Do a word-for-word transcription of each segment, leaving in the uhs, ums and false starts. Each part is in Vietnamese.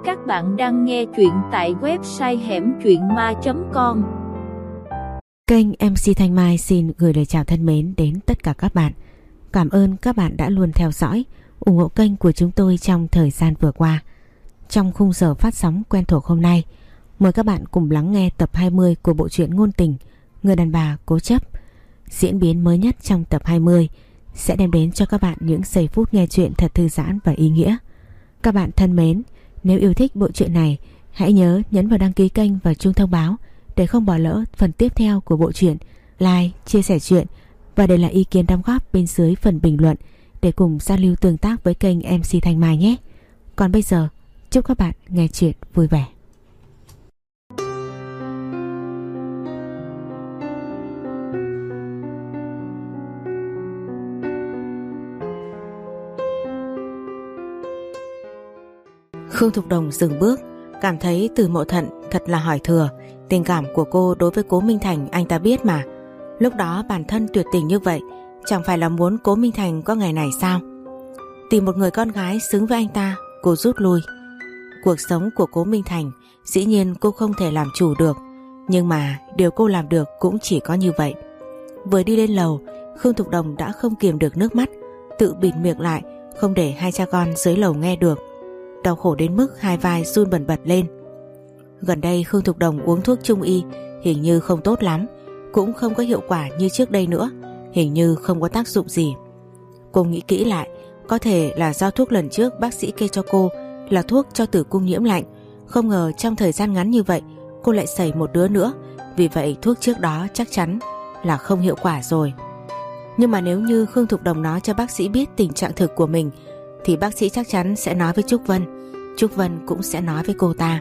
Các bạn đang nghe truyện tại website hẻm truyện ma chấm com. Kênh em xê Thanh Mai xin gửi lời chào thân mến đến tất cả các bạn. Cảm ơn các bạn đã luôn theo dõi, ủng hộ kênh của chúng tôi trong thời gian vừa qua. Trong khung giờ phát sóng quen thuộc hôm nay, mời các bạn cùng lắng nghe tập hai mươi của bộ truyện ngôn tình Người đàn bà cố chấp. Diễn biến mới nhất trong tập hai mươi sẽ đem đến cho các bạn những giây phút nghe truyện thật thư giãn và ý nghĩa. Các bạn thân mến, nếu yêu thích bộ truyện này, hãy nhớ nhấn vào đăng ký kênh và chuông thông báo để không bỏ lỡ phần tiếp theo của bộ truyện. Like, chia sẻ truyện và để lại ý kiến đóng góp bên dưới phần bình luận để cùng giao lưu tương tác với kênh em xê Thanh Mai nhé. Còn bây giờ, chúc các bạn nghe truyện vui vẻ. Khương Thục Đồng dừng bước, cảm thấy Từ Mộ Thận thật là hỏi thừa. Tình cảm của cô đối với Cố Minh Thành anh ta biết mà. Lúc đó bản thân tuyệt tình như vậy, chẳng phải là muốn Cố Minh Thành có ngày này sao? Tìm một người con gái xứng với anh ta, cô rút lui. Cuộc sống của Cố Minh Thành dĩ nhiên cô không thể làm chủ được, nhưng mà điều cô làm được cũng chỉ có như vậy. Vừa đi lên lầu, Khương Thục Đồng đã không kiềm được nước mắt, tự bịt miệng lại, không để hai cha con dưới lầu nghe được. Đau khổ đến mức hai vai run bần bật lên. Gần đây Khương Thục Đồng uống thuốc trung y hình như không tốt lắm, cũng không có hiệu quả như trước đây nữa, hình như không có tác dụng gì. Cô nghĩ kỹ lại, có thể là do thuốc lần trước bác sĩ kê cho cô là thuốc cho tử cung nhiễm lạnh, không ngờ trong thời gian ngắn như vậy cô lại sẩy một đứa nữa, vì vậy thuốc trước đó chắc chắn là không hiệu quả rồi. Nhưng mà nếu như Khương Thục Đồng nói cho bác sĩ biết tình trạng thực của mình thì bác sĩ chắc chắn sẽ nói với Trúc Vân, Trúc Vân cũng sẽ nói với cô ta.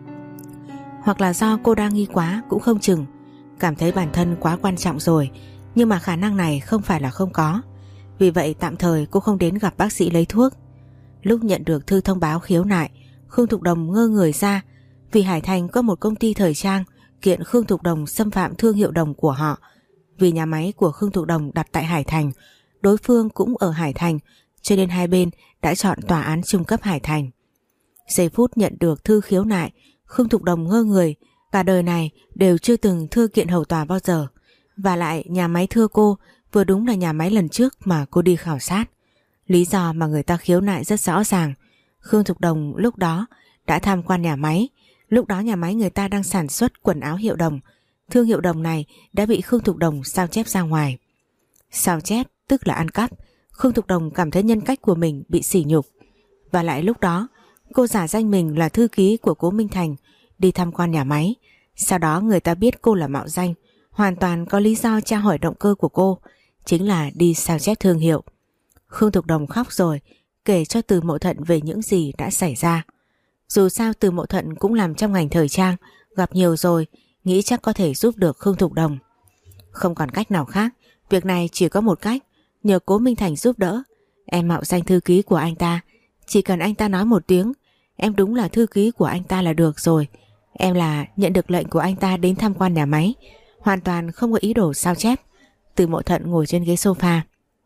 Hoặc là do cô đang nghi quá cũng không chừng, cảm thấy bản thân quá quan trọng rồi, nhưng mà khả năng này không phải là không có. Vì vậy tạm thời cô không đến gặp bác sĩ lấy thuốc. Lúc nhận được thư thông báo khiếu nại, Khương Thục Đồng ngơ người ra, vì Hải Thành có một công ty thời trang kiện Khương Thục Đồng xâm phạm thương hiệu đồng của họ. Vì nhà máy của Khương Thục Đồng đặt tại Hải Thành, đối phương cũng ở Hải Thành, cho nên hai bên đã chọn tòa án trung cấp Hải Thành. Giây phút nhận được thư khiếu nại, Khương Thục Đồng ngơ người, cả đời này đều chưa từng thưa kiện hầu tòa bao giờ. Và lại nhà máy thưa cô vừa đúng là nhà máy lần trước mà cô đi khảo sát. Lý do mà người ta khiếu nại rất rõ ràng. Khương Thục Đồng lúc đó đã tham quan nhà máy. Lúc đó nhà máy người ta đang sản xuất quần áo hiệu đồng. Thương hiệu đồng này đã bị Khương Thục Đồng sao chép ra ngoài. Sao chép tức là ăn cắp. Khương Thục Đồng cảm thấy nhân cách của mình bị sỉ nhục. Và lại lúc đó cô giả danh mình là thư ký của Cố Minh Thành đi tham quan nhà máy. Sau đó người ta biết cô là mạo danh, hoàn toàn có lý do tra hỏi động cơ của cô, chính là đi sao chép thương hiệu. Khương Thục Đồng khóc rồi, kể cho Từ Mộ Thận về những gì đã xảy ra. Dù sao Từ Mộ Thận cũng làm trong ngành thời trang, gặp nhiều rồi, nghĩ chắc có thể giúp được Khương Thục Đồng. Không còn cách nào khác, việc này chỉ có một cách, nhờ Cố Minh Thành giúp đỡ. Em mạo danh thư ký của anh ta, chỉ cần anh ta nói một tiếng em đúng là thư ký của anh ta là được rồi. Em là nhận được lệnh của anh ta đến tham quan nhà máy, hoàn toàn không có ý đồ sao chép. Từ Mộ Thận ngồi trên ghế sofa.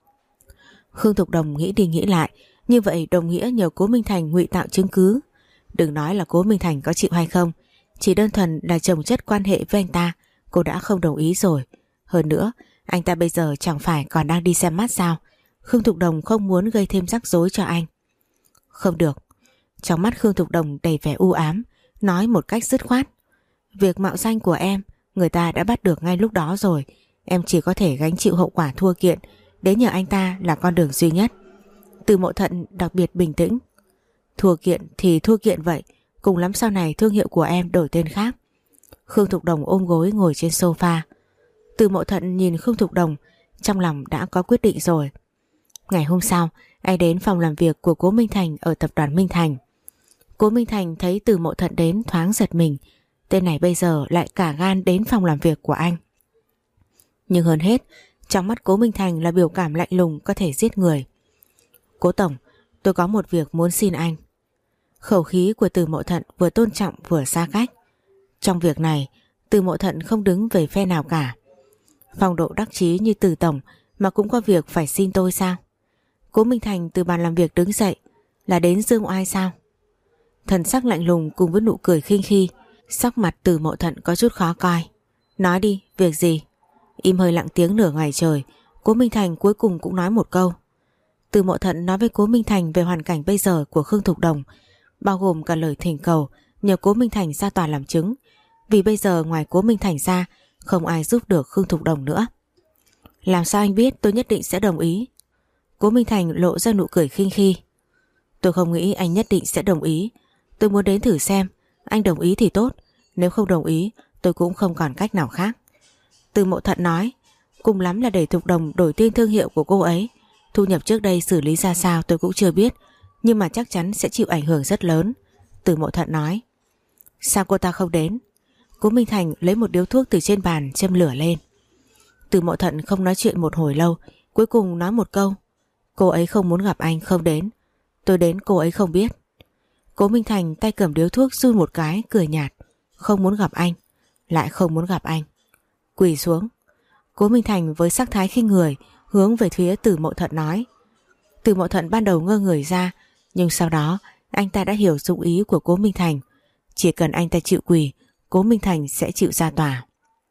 Khương Thục Đồng nghĩ đi nghĩ lại, như vậy đồng nghĩa nhờ Cố Minh Thành ngụy tạo chứng cứ. Đừng nói là Cố Minh Thành có chịu hay không, chỉ đơn thuần là chồng chất quan hệ với anh ta, cô đã không đồng ý rồi. Hơn nữa, anh ta bây giờ chẳng phải còn đang đi xem mắt sao? Khương Thục Đồng không muốn gây thêm rắc rối cho anh. Không được. Trong mắt Khương Thục Đồng đầy vẻ u ám, nói một cách dứt khoát. Việc mạo danh của em, người ta đã bắt được ngay lúc đó rồi. Em chỉ có thể gánh chịu hậu quả thua kiện, đến nhờ anh ta là con đường duy nhất. Từ Mộ Thận đặc biệt bình tĩnh. Thua kiện thì thua kiện vậy, cùng lắm sau này thương hiệu của em đổi tên khác. Khương Thục Đồng ôm gối ngồi trên sofa. Từ Mộ Thận nhìn Khương Thục Đồng, trong lòng đã có quyết định rồi. Ngày hôm sau, anh đến phòng làm việc của Cố Minh Thành ở tập đoàn Minh Thành. Cố Minh Thành thấy Từ Mộ Thận đến thoáng giật mình, tên này bây giờ lại cả gan đến phòng làm việc của anh. Nhưng hơn hết, trong mắt Cố Minh Thành là biểu cảm lạnh lùng có thể giết người. Cố Tổng, tôi có một việc muốn xin anh. Khẩu khí của Từ Mộ Thận vừa tôn trọng vừa xa cách. Trong việc này, Từ Mộ Thận không đứng về phe nào cả. Phong độ đắc chí như Từ Tổng mà cũng có việc phải xin tôi sao? Cố Minh Thành từ bàn làm việc đứng dậy, là đến giương oai sao? thần sắc lạnh lùng cùng với nụ cười khinh khi. Sắc mặt Từ Mậu Thận có chút khó coi. Nói đi, việc gì? Im hơi lặng tiếng nửa ngày trời, Cố Minh Thành cuối cùng cũng nói một câu. Từ Mậu Thận nói với Cố Minh Thành về hoàn cảnh bây giờ của Khương Thục Đồng, bao gồm cả lời thỉnh cầu nhờ Cố Minh Thành ra tòa làm chứng, vì bây giờ ngoài Cố Minh Thành ra không ai giúp được Khương Thục Đồng nữa. Làm sao anh biết tôi nhất định sẽ đồng ý? Cố Minh Thành lộ ra nụ cười khinh khi. Tôi không nghĩ anh nhất định sẽ đồng ý. Tôi muốn đến thử xem. Anh đồng ý thì tốt, nếu không đồng ý tôi cũng không còn cách nào khác. Từ Mậu Thận nói, cùng lắm là để Thục Đồng đổi tên thương hiệu của cô ấy. Thu nhập trước đây xử lý ra sao tôi cũng chưa biết, nhưng mà chắc chắn sẽ chịu ảnh hưởng rất lớn. Từ Mậu Thận nói. Sao cô ta không đến? Cố Minh Thành lấy một điếu thuốc từ trên bàn châm lửa lên. Từ Mậu Thận không nói chuyện một hồi lâu, cuối cùng nói một câu. Cô ấy không muốn gặp anh, không đến. Tôi đến cô ấy không biết. Cố Minh Thành tay cầm điếu thuốc run một cái, cười nhạt. Không muốn gặp anh, lại không muốn gặp anh. Quỳ xuống. Cố Minh Thành với sắc thái khinh người hướng về phía Từ Mậu Thận nói. Từ Mậu Thận ban đầu ngơ người ra, nhưng sau đó anh ta đã hiểu dụng ý của Cố Minh Thành. Chỉ cần anh ta chịu quỳ, Cố Minh Thành sẽ chịu ra tòa.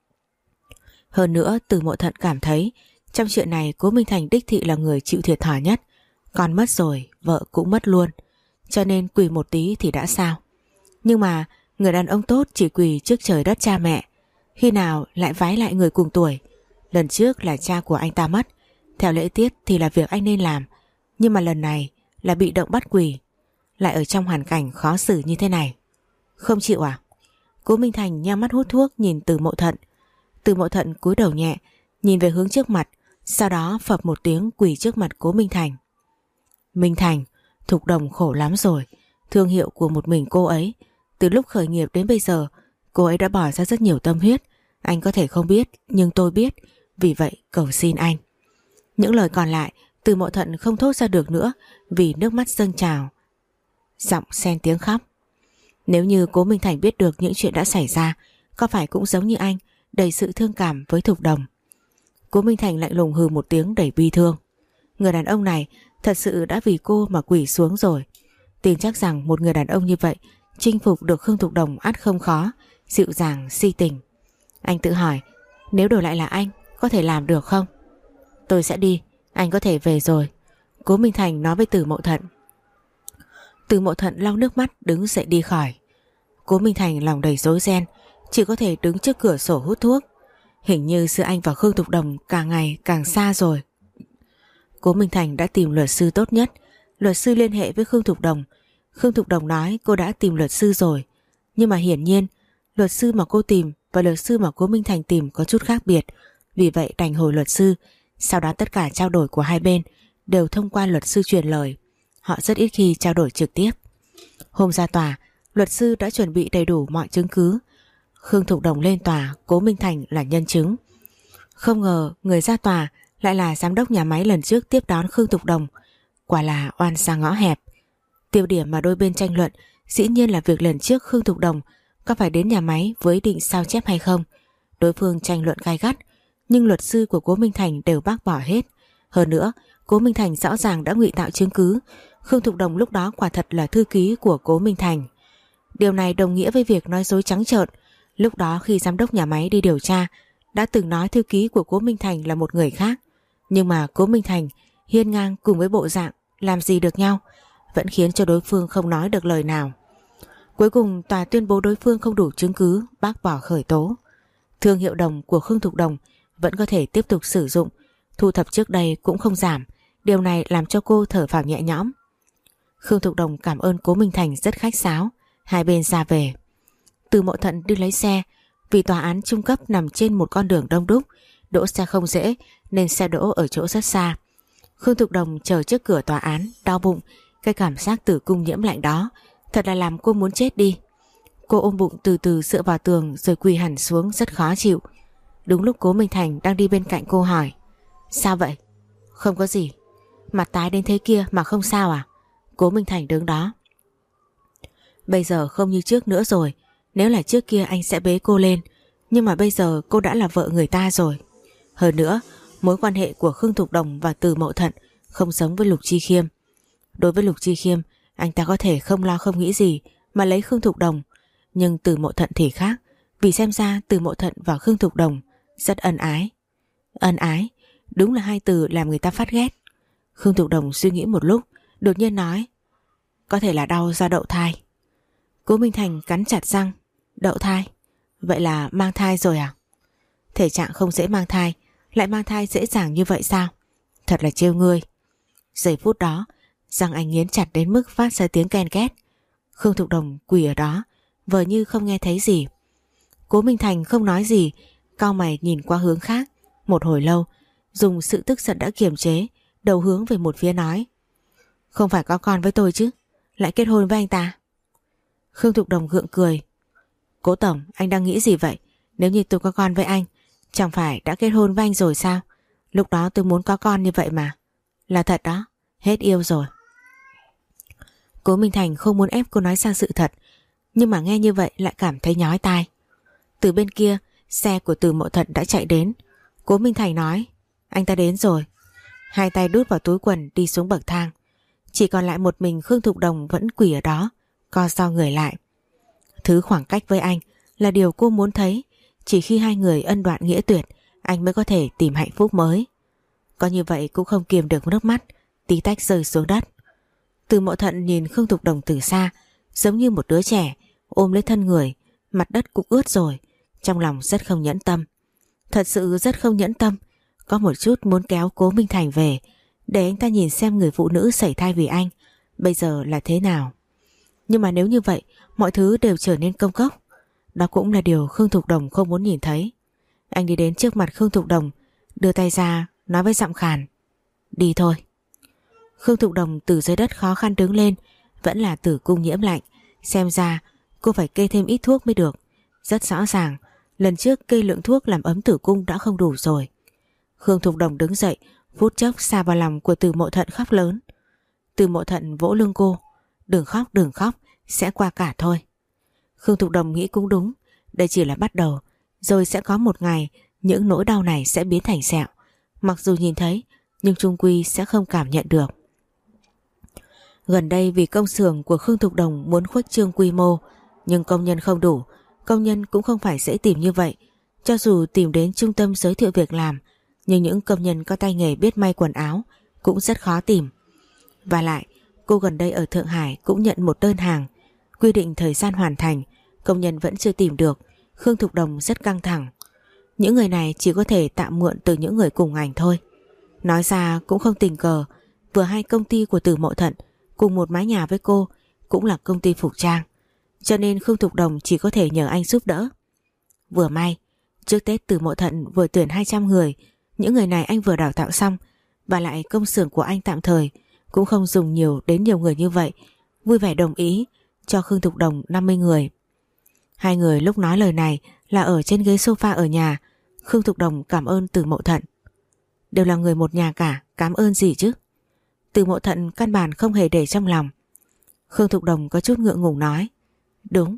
Hơn nữa Từ Mậu Thận cảm thấy trong chuyện này Cố Minh Thành đích thị là người chịu thiệt thòi nhất. Con mất rồi, vợ cũng mất luôn, cho nên quỳ một tí thì đã sao. Nhưng mà người đàn ông tốt chỉ quỳ trước trời đất cha mẹ, khi nào lại vái lại người cùng tuổi. Lần trước là cha của anh ta mất, theo lễ tiết thì là việc anh nên làm, nhưng mà lần này là bị động bắt quỳ, lại ở trong hoàn cảnh khó xử như thế này. Không chịu à? Cố Minh Thành nhắm mắt hút thuốc nhìn Từ Mậu Thận. Từ Mậu Thận cúi đầu nhẹ, nhìn về hướng trước mặt, sau đó phập một tiếng quỳ trước mặt Cố Minh Thành. Minh Thành, Thục Đồng khổ lắm rồi, thương hiệu của một mình cô ấy. Từ lúc khởi nghiệp đến bây giờ, cô ấy đã bỏ ra rất nhiều tâm huyết. Anh có thể không biết, nhưng tôi biết, vì vậy cầu xin anh. Những lời còn lại Từ Mậu Thận không thốt ra được nữa vì nước mắt dâng trào, giọng xen tiếng khóc. Nếu như Cố Minh Thành biết được những chuyện đã xảy ra, có phải cũng giống như anh, đầy sự thương cảm với Thục Đồng? Cố Minh Thành lạnh lùng hừ một tiếng đầy bi thương. Người đàn ông này thật sự đã vì cô mà quỳ xuống rồi. Tin chắc rằng một người đàn ông như vậy chinh phục được Khương Thục Đồng ắt không khó, dịu dàng si tình. Anh tự hỏi, nếu đổi lại là anh, có thể làm được không? Tôi sẽ đi, anh có thể về rồi, Cố Minh Thành nói với Từ Mậu Thận. Từ Mậu Thận lau nước mắt đứng dậy đi khỏi. Cố Minh Thành lòng đầy rối ren, chỉ có thể đứng trước cửa sổ hút thuốc. Hình như giữa anh và Khương Thục Đồng càng ngày càng xa rồi. Cố Minh Thành đã tìm luật sư tốt nhất. Luật sư liên hệ với Khương Thục Đồng. Khương Thục Đồng nói cô đã tìm luật sư rồi, nhưng mà hiển nhiên luật sư mà cô tìm và luật sư mà Cố Minh Thành tìm có chút khác biệt. Vì vậy đành hồi luật sư. Sau đó tất cả trao đổi của hai bên đều thông qua luật sư truyền lời. Họ rất ít khi trao đổi trực tiếp. Hôm ra tòa, luật sư đã chuẩn bị đầy đủ mọi chứng cứ. Khương Thục Đồng lên tòa, Cố Minh Thành là nhân chứng. Không ngờ người ra tòa lại là giám đốc nhà máy lần trước tiếp đón Khương Thục Đồng. Quả là oan xa ngõ hẹp. Tiêu điểm mà đôi bên tranh luận dĩ nhiên là việc lần trước Khương Thục Đồng có phải đến nhà máy với ý định sao chép hay không. Đối phương tranh luận gay gắt, nhưng luật sư của Cố Minh Thành đều bác bỏ hết. Hơn nữa, Cố Minh Thành rõ ràng đã ngụy tạo chứng cứ. Khương Thục Đồng lúc đó quả thật là thư ký của Cố Minh Thành. Điều này đồng nghĩa với việc nói dối trắng trợn. Lúc đó khi giám đốc nhà máy đi điều tra đã từng nói thư ký của Cố Minh Thành là một người khác. Nhưng mà Cố Minh Thành hiên ngang cùng với bộ dạng làm gì được nhau, vẫn khiến cho đối phương không nói được lời nào. Cuối cùng tòa tuyên bố đối phương không đủ chứng cứ, bác bỏ khởi tố. Thương hiệu đồng của Khương Thục Đồng vẫn có thể tiếp tục sử dụng, thu thập trước đây cũng không giảm. Điều này làm cho cô thở phào nhẹ nhõm. Khương Thục Đồng cảm ơn Cố Minh Thành rất khách sáo. Hai bên ra về. Từ Mậu Thận đi lấy xe. Vì tòa án trung cấp nằm trên một con đường đông đúc, đỗ xe không dễ nên xe đỗ ở chỗ rất xa. Khương Thục Đồng chờ trước cửa tòa án, đau bụng. Cái cảm giác tử cung nhiễm lạnh đó thật là làm cô muốn chết đi. Cô ôm bụng từ từ dựa vào tường rồi quỳ hẳn xuống rất khó chịu. Đúng lúc Cố Minh Thành đang đi bên cạnh cô hỏi: Sao vậy? Không có gì. Mặt tái đến thế kia mà không sao à? Cố Minh Thành đứng đó. Bây giờ không như trước nữa rồi. Nếu là trước kia anh sẽ bế cô lên, nhưng mà bây giờ cô đã là vợ người ta rồi. Hơn nữa, mối quan hệ của Khương Thục Đồng và Từ Mậu Thận không giống với Lục Chi Khiêm. Đối với Lục Chi Khiêm, anh ta có thể không lo không nghĩ gì mà lấy Khương Thục Đồng. Nhưng Từ Mộ Thận thì khác, vì xem ra Từ Mộ Thận và Khương Thục Đồng rất ân ái. Ân ái, đúng là hai từ làm người ta phát ghét. Khương Thục Đồng suy nghĩ một lúc, đột nhiên nói: có thể là đau do đậu thai. Cố Minh Thành cắn chặt răng: đậu thai? Vậy là mang thai rồi à? Thể trạng không dễ mang thai, lại mang thai dễ dàng như vậy sao? Thật là trêu ngươi. Giây phút đó, răng anh nghiến chặt đến mức phát ra tiếng ken két. Khương Thục Đồng quỳ ở đó, vờ như không nghe thấy gì. Cố Minh Thành không nói gì, cau mày nhìn qua hướng khác. Một hồi lâu, dùng sự tức giận đã kiềm chế, đầu hướng về một phía nói: không phải có con với tôi chứ, lại kết hôn với anh ta? Khương Thục Đồng gượng cười: Cố tổng, anh đang nghĩ gì vậy? Nếu như tôi có con với anh, chẳng phải đã kết hôn với anh rồi sao? Lúc đó tôi muốn có con như vậy mà. Là thật đó, hết yêu rồi. Cố Minh Thành không muốn ép cô nói ra sự thật, nhưng mà nghe như vậy lại cảm thấy nhói tai. Từ bên kia, xe của Từ Mộ Thận đã chạy đến. Cố Minh Thành nói: anh ta đến rồi. Hai tay đút vào túi quần đi xuống bậc thang. Chỉ còn lại một mình Khương Thục Đồng vẫn quỳ ở đó, co ro người lại. Thứ khoảng cách với anh là điều cô muốn thấy. Chỉ khi hai người ân đoạn nghĩa tuyệt, anh mới có thể tìm hạnh phúc mới. Có như vậy cũng không kiềm được nước mắt tí tách rơi xuống đất. Từ Mộ Thận nhìn Khương Thục Đồng từ xa, giống như một đứa trẻ ôm lấy thân người, mặt đất cũng ướt rồi, trong lòng rất không nhẫn tâm. Thật sự rất không nhẫn tâm. Có một chút muốn kéo Cố Minh Thành về, để anh ta nhìn xem người phụ nữ sảy thai vì anh bây giờ là thế nào. Nhưng mà nếu như vậy, mọi thứ đều trở nên công cốc. Đó cũng là điều Khương Thục Đồng không muốn nhìn thấy. Anh đi đến trước mặt Khương Thục Đồng, đưa tay ra, nói với giọng khàn: đi thôi. Khương Thục Đồng từ dưới đất khó khăn đứng lên. Vẫn là tử cung nhiễm lạnh, xem ra cô phải kê thêm ít thuốc mới được. Rất rõ ràng, lần trước kê lượng thuốc làm ấm tử cung đã không đủ rồi. Khương Thục Đồng đứng dậy, phút chốc xa vào lòng của Từ Mộ Thận khóc lớn. Từ Mộ Thận vỗ lưng cô: đừng khóc, đừng khóc, sẽ qua cả thôi. Khương Thục Đồng nghĩ cũng đúng, đây chỉ là bắt đầu, rồi sẽ có một ngày những nỗi đau này sẽ biến thành sẹo. Mặc dù nhìn thấy, nhưng chung quy sẽ không cảm nhận được. Gần đây vì công xưởng của Khương Thục Đồng muốn khuếch trương quy mô, nhưng công nhân không đủ. Công nhân cũng không phải dễ tìm như vậy. Cho dù tìm đến trung tâm giới thiệu việc làm, nhưng những công nhân có tay nghề biết may quần áo cũng rất khó tìm. Và lại, cô gần đây ở Thượng Hải cũng nhận một đơn hàng, quy định thời gian hoàn thành, công nhân vẫn chưa tìm được. Khương Thục Đồng rất căng thẳng. Những người này chỉ có thể tạm mượn từ những người cùng ngành thôi. Nói ra cũng không tình cờ, vừa hai công ty của Từ Mộ Thận cùng một mái nhà với cô cũng là công ty phục trang, cho nên Khương Thục Đồng chỉ có thể nhờ anh giúp đỡ. Vừa may, trước Tết Từ Mộ Thận vừa tuyển hai trăm người, những người này anh vừa đào tạo xong, và lại công xưởng của anh tạm thời cũng không dùng nhiều đến nhiều người như vậy, vui vẻ đồng ý cho Khương Thục Đồng năm mươi người. Hai người lúc nói lời này là ở trên ghế sofa ở nhà. Khương Thục Đồng cảm ơn Từ Mộ Thận. Đều là người một nhà cả, cảm ơn gì chứ? Từ Mộ Thận căn bản không hề để trong lòng. Khương Thục Đồng có chút ngượng ngùng nói: đúng.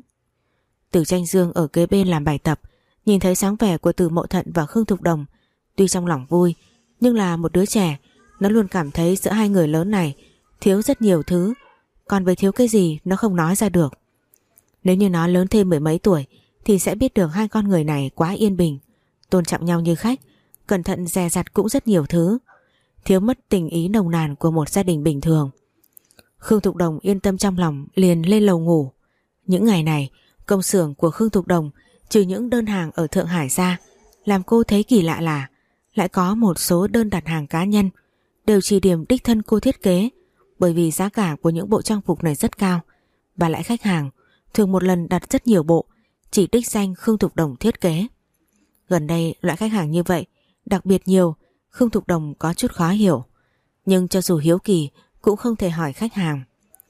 Từ Tranh Dương ở kế bên làm bài tập, nhìn thấy sáng vẻ của Từ Mộ Thận và Khương Thục Đồng, tuy trong lòng vui, nhưng là một đứa trẻ, nó luôn cảm thấy giữa hai người lớn này thiếu rất nhiều thứ, còn về thiếu cái gì nó không nói ra được. Nếu như nó lớn thêm mười mấy tuổi thì sẽ biết được hai con người này quá yên bình, tôn trọng nhau như khách, cẩn thận dè dặt cũng rất nhiều thứ, thiếu mất tình ý nồng nàn của một gia đình bình thường. Khương Thục Đồng yên tâm trong lòng, liền lên lầu ngủ. Những ngày này, công xưởng của Khương Thục Đồng trừ những đơn hàng ở Thượng Hải ra, làm cô thấy kỳ lạ là lại có một số đơn đặt hàng cá nhân đều chỉ điểm đích thân cô thiết kế, bởi vì giá cả của những bộ trang phục này rất cao, và lại khách hàng thường một lần đặt rất nhiều bộ, chỉ đích danh Khương Thục Đồng thiết kế. Gần đây loại khách hàng như vậy đặc biệt nhiều, Khương Thục Đồng có chút khó hiểu, nhưng cho dù hiếu kỳ cũng không thể hỏi khách hàng.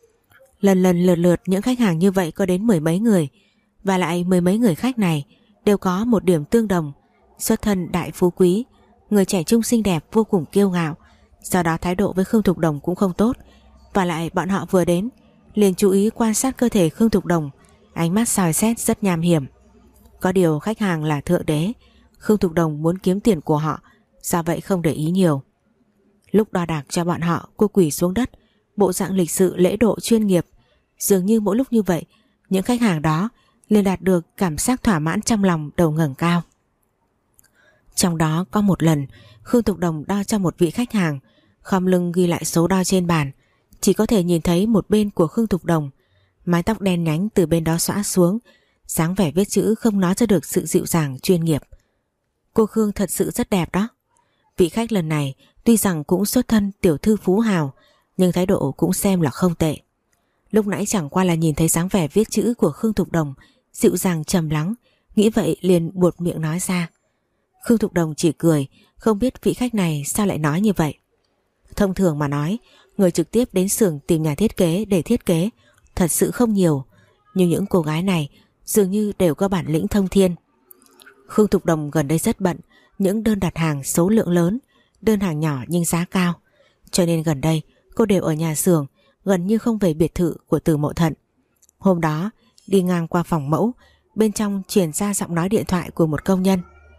Lần lần lượt lượt những khách hàng như vậy có đến mười mấy người, và lại mười mấy người khách này đều có một điểm tương đồng: xuất thân đại phú quý, người trẻ trung xinh đẹp vô cùng kiêu ngạo, do đó thái độ với Khương Thục Đồng cũng không tốt. Và lại bọn họ vừa đến liền chú ý quan sát cơ thể Khương Thục Đồng, ánh mắt soi xét rất nham hiểm. Có điều khách hàng là thượng đế, Khương Thục Đồng muốn kiếm tiền của họ, do vậy không để ý nhiều. Lúc đo đạc cho bọn họ, cô quỳ xuống đất, bộ dạng lịch sự lễ độ chuyên nghiệp. Dường như mỗi lúc như vậy những khách hàng đó liền đạt được cảm giác thỏa mãn trong lòng, đầu ngẩng cao. Trong đó có một lần Khương Thục Đồng đo cho một vị khách hàng, khom lưng ghi lại số đo trên bàn, chỉ có thể nhìn thấy một bên của Khương Thục Đồng, mái tóc đen nhánh từ bên đó xõa xuống, dáng vẻ viết chữ không nói cho được sự dịu dàng chuyên nghiệp. Cô Khương thật sự rất đẹp đó. Vị khách lần này tuy rằng cũng xuất thân tiểu thư phú hào, nhưng thái độ cũng xem là không tệ. Lúc nãy chẳng qua là nhìn thấy dáng vẻ viết chữ của Khương Thục Đồng dịu dàng trầm lắng, nghĩ vậy liền buột miệng nói ra. Khương Thục Đồng chỉ cười, không biết vị khách này sao lại nói như vậy. Thông thường mà nói, người trực tiếp đến xưởng tìm nhà thiết kế để thiết kế thật sự không nhiều, nhưng những cô gái này dường như đều có bản lĩnh thông thiên. Khương Thục Đồng gần đây rất bận, những đơn đặt hàng số lượng lớn, đơn hàng nhỏ nhưng giá cao, cho nên gần đây cô đều ở nhà xưởng, gần như không về biệt thự của Từ Mậu Thận. Hôm đó đi ngang qua phòng mẫu, bên trong truyền ra giọng nói điện thoại của một công nhân.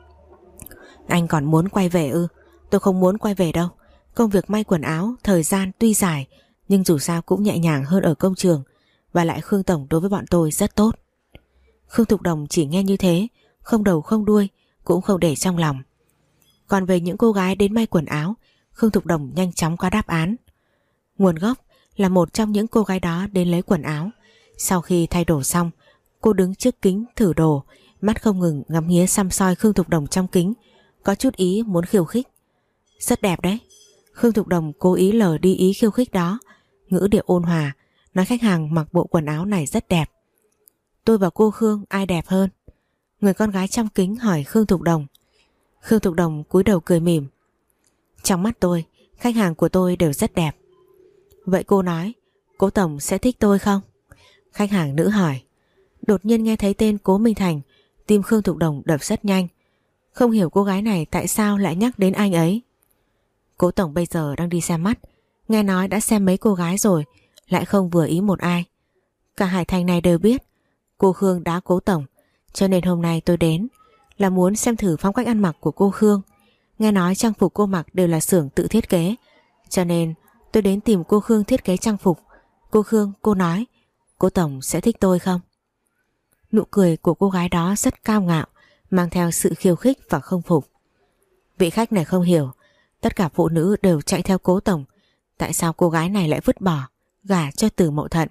Anh còn muốn quay về ư? Tôi không muốn quay về đâu. Công việc may quần áo thời gian tuy dài, nhưng dù sao cũng nhẹ nhàng hơn ở công trường, và lại Khương Tổng đối với bọn tôi rất tốt. Khương Thục Đồng chỉ nghe như thế, không đầu không đuôi, cũng không để trong lòng. Còn về những cô gái đến may quần áo, Khương Thục Đồng nhanh chóng có đáp án. Nguồn gốc là một trong những cô gái đó đến lấy quần áo. Sau khi thay đồ xong, cô đứng trước kính thử đồ, mắt không ngừng ngắm nghía xăm soi Khương Thục Đồng trong kính, có chút ý muốn khiêu khích. Rất đẹp đấy. Khương Thục Đồng cố ý lờ đi ý khiêu khích đó, ngữ điệu ôn hòa, nói khách hàng mặc bộ quần áo này rất đẹp. Tôi và cô Khương ai đẹp hơn? Người con gái trong kính hỏi Khương Thục Đồng. Khương Thục Đồng cúi đầu cười mỉm. Trong mắt tôi, khách hàng của tôi đều rất đẹp. Vậy cô nói, cố Tổng sẽ thích tôi không? Khách hàng nữ hỏi. Đột nhiên nghe thấy tên Cố Minh Thành, tim Khương Thục Đồng đập rất nhanh. Không hiểu cô gái này tại sao lại nhắc đến anh ấy. Cố Tổng bây giờ đang đi xem mắt, nghe nói đã xem mấy cô gái rồi, lại không vừa ý một ai. Cả Hải Thành này đều biết cô Khương đá Cố Tổng, cho nên hôm nay tôi đến là muốn xem thử phong cách ăn mặc của cô Khương. Nghe nói trang phục cô mặc đều là xưởng tự thiết kế, cho nên tôi đến tìm cô Khương thiết kế trang phục. Cô Khương, cô nói Cố Tổng sẽ thích tôi không? Nụ cười của cô gái đó rất cao ngạo, mang theo sự khiêu khích và không phục. Vị khách này không hiểu, tất cả phụ nữ đều chạy theo Cố Tổng, tại sao cô gái này lại vứt bỏ, gả cho Từ Mậu Thận?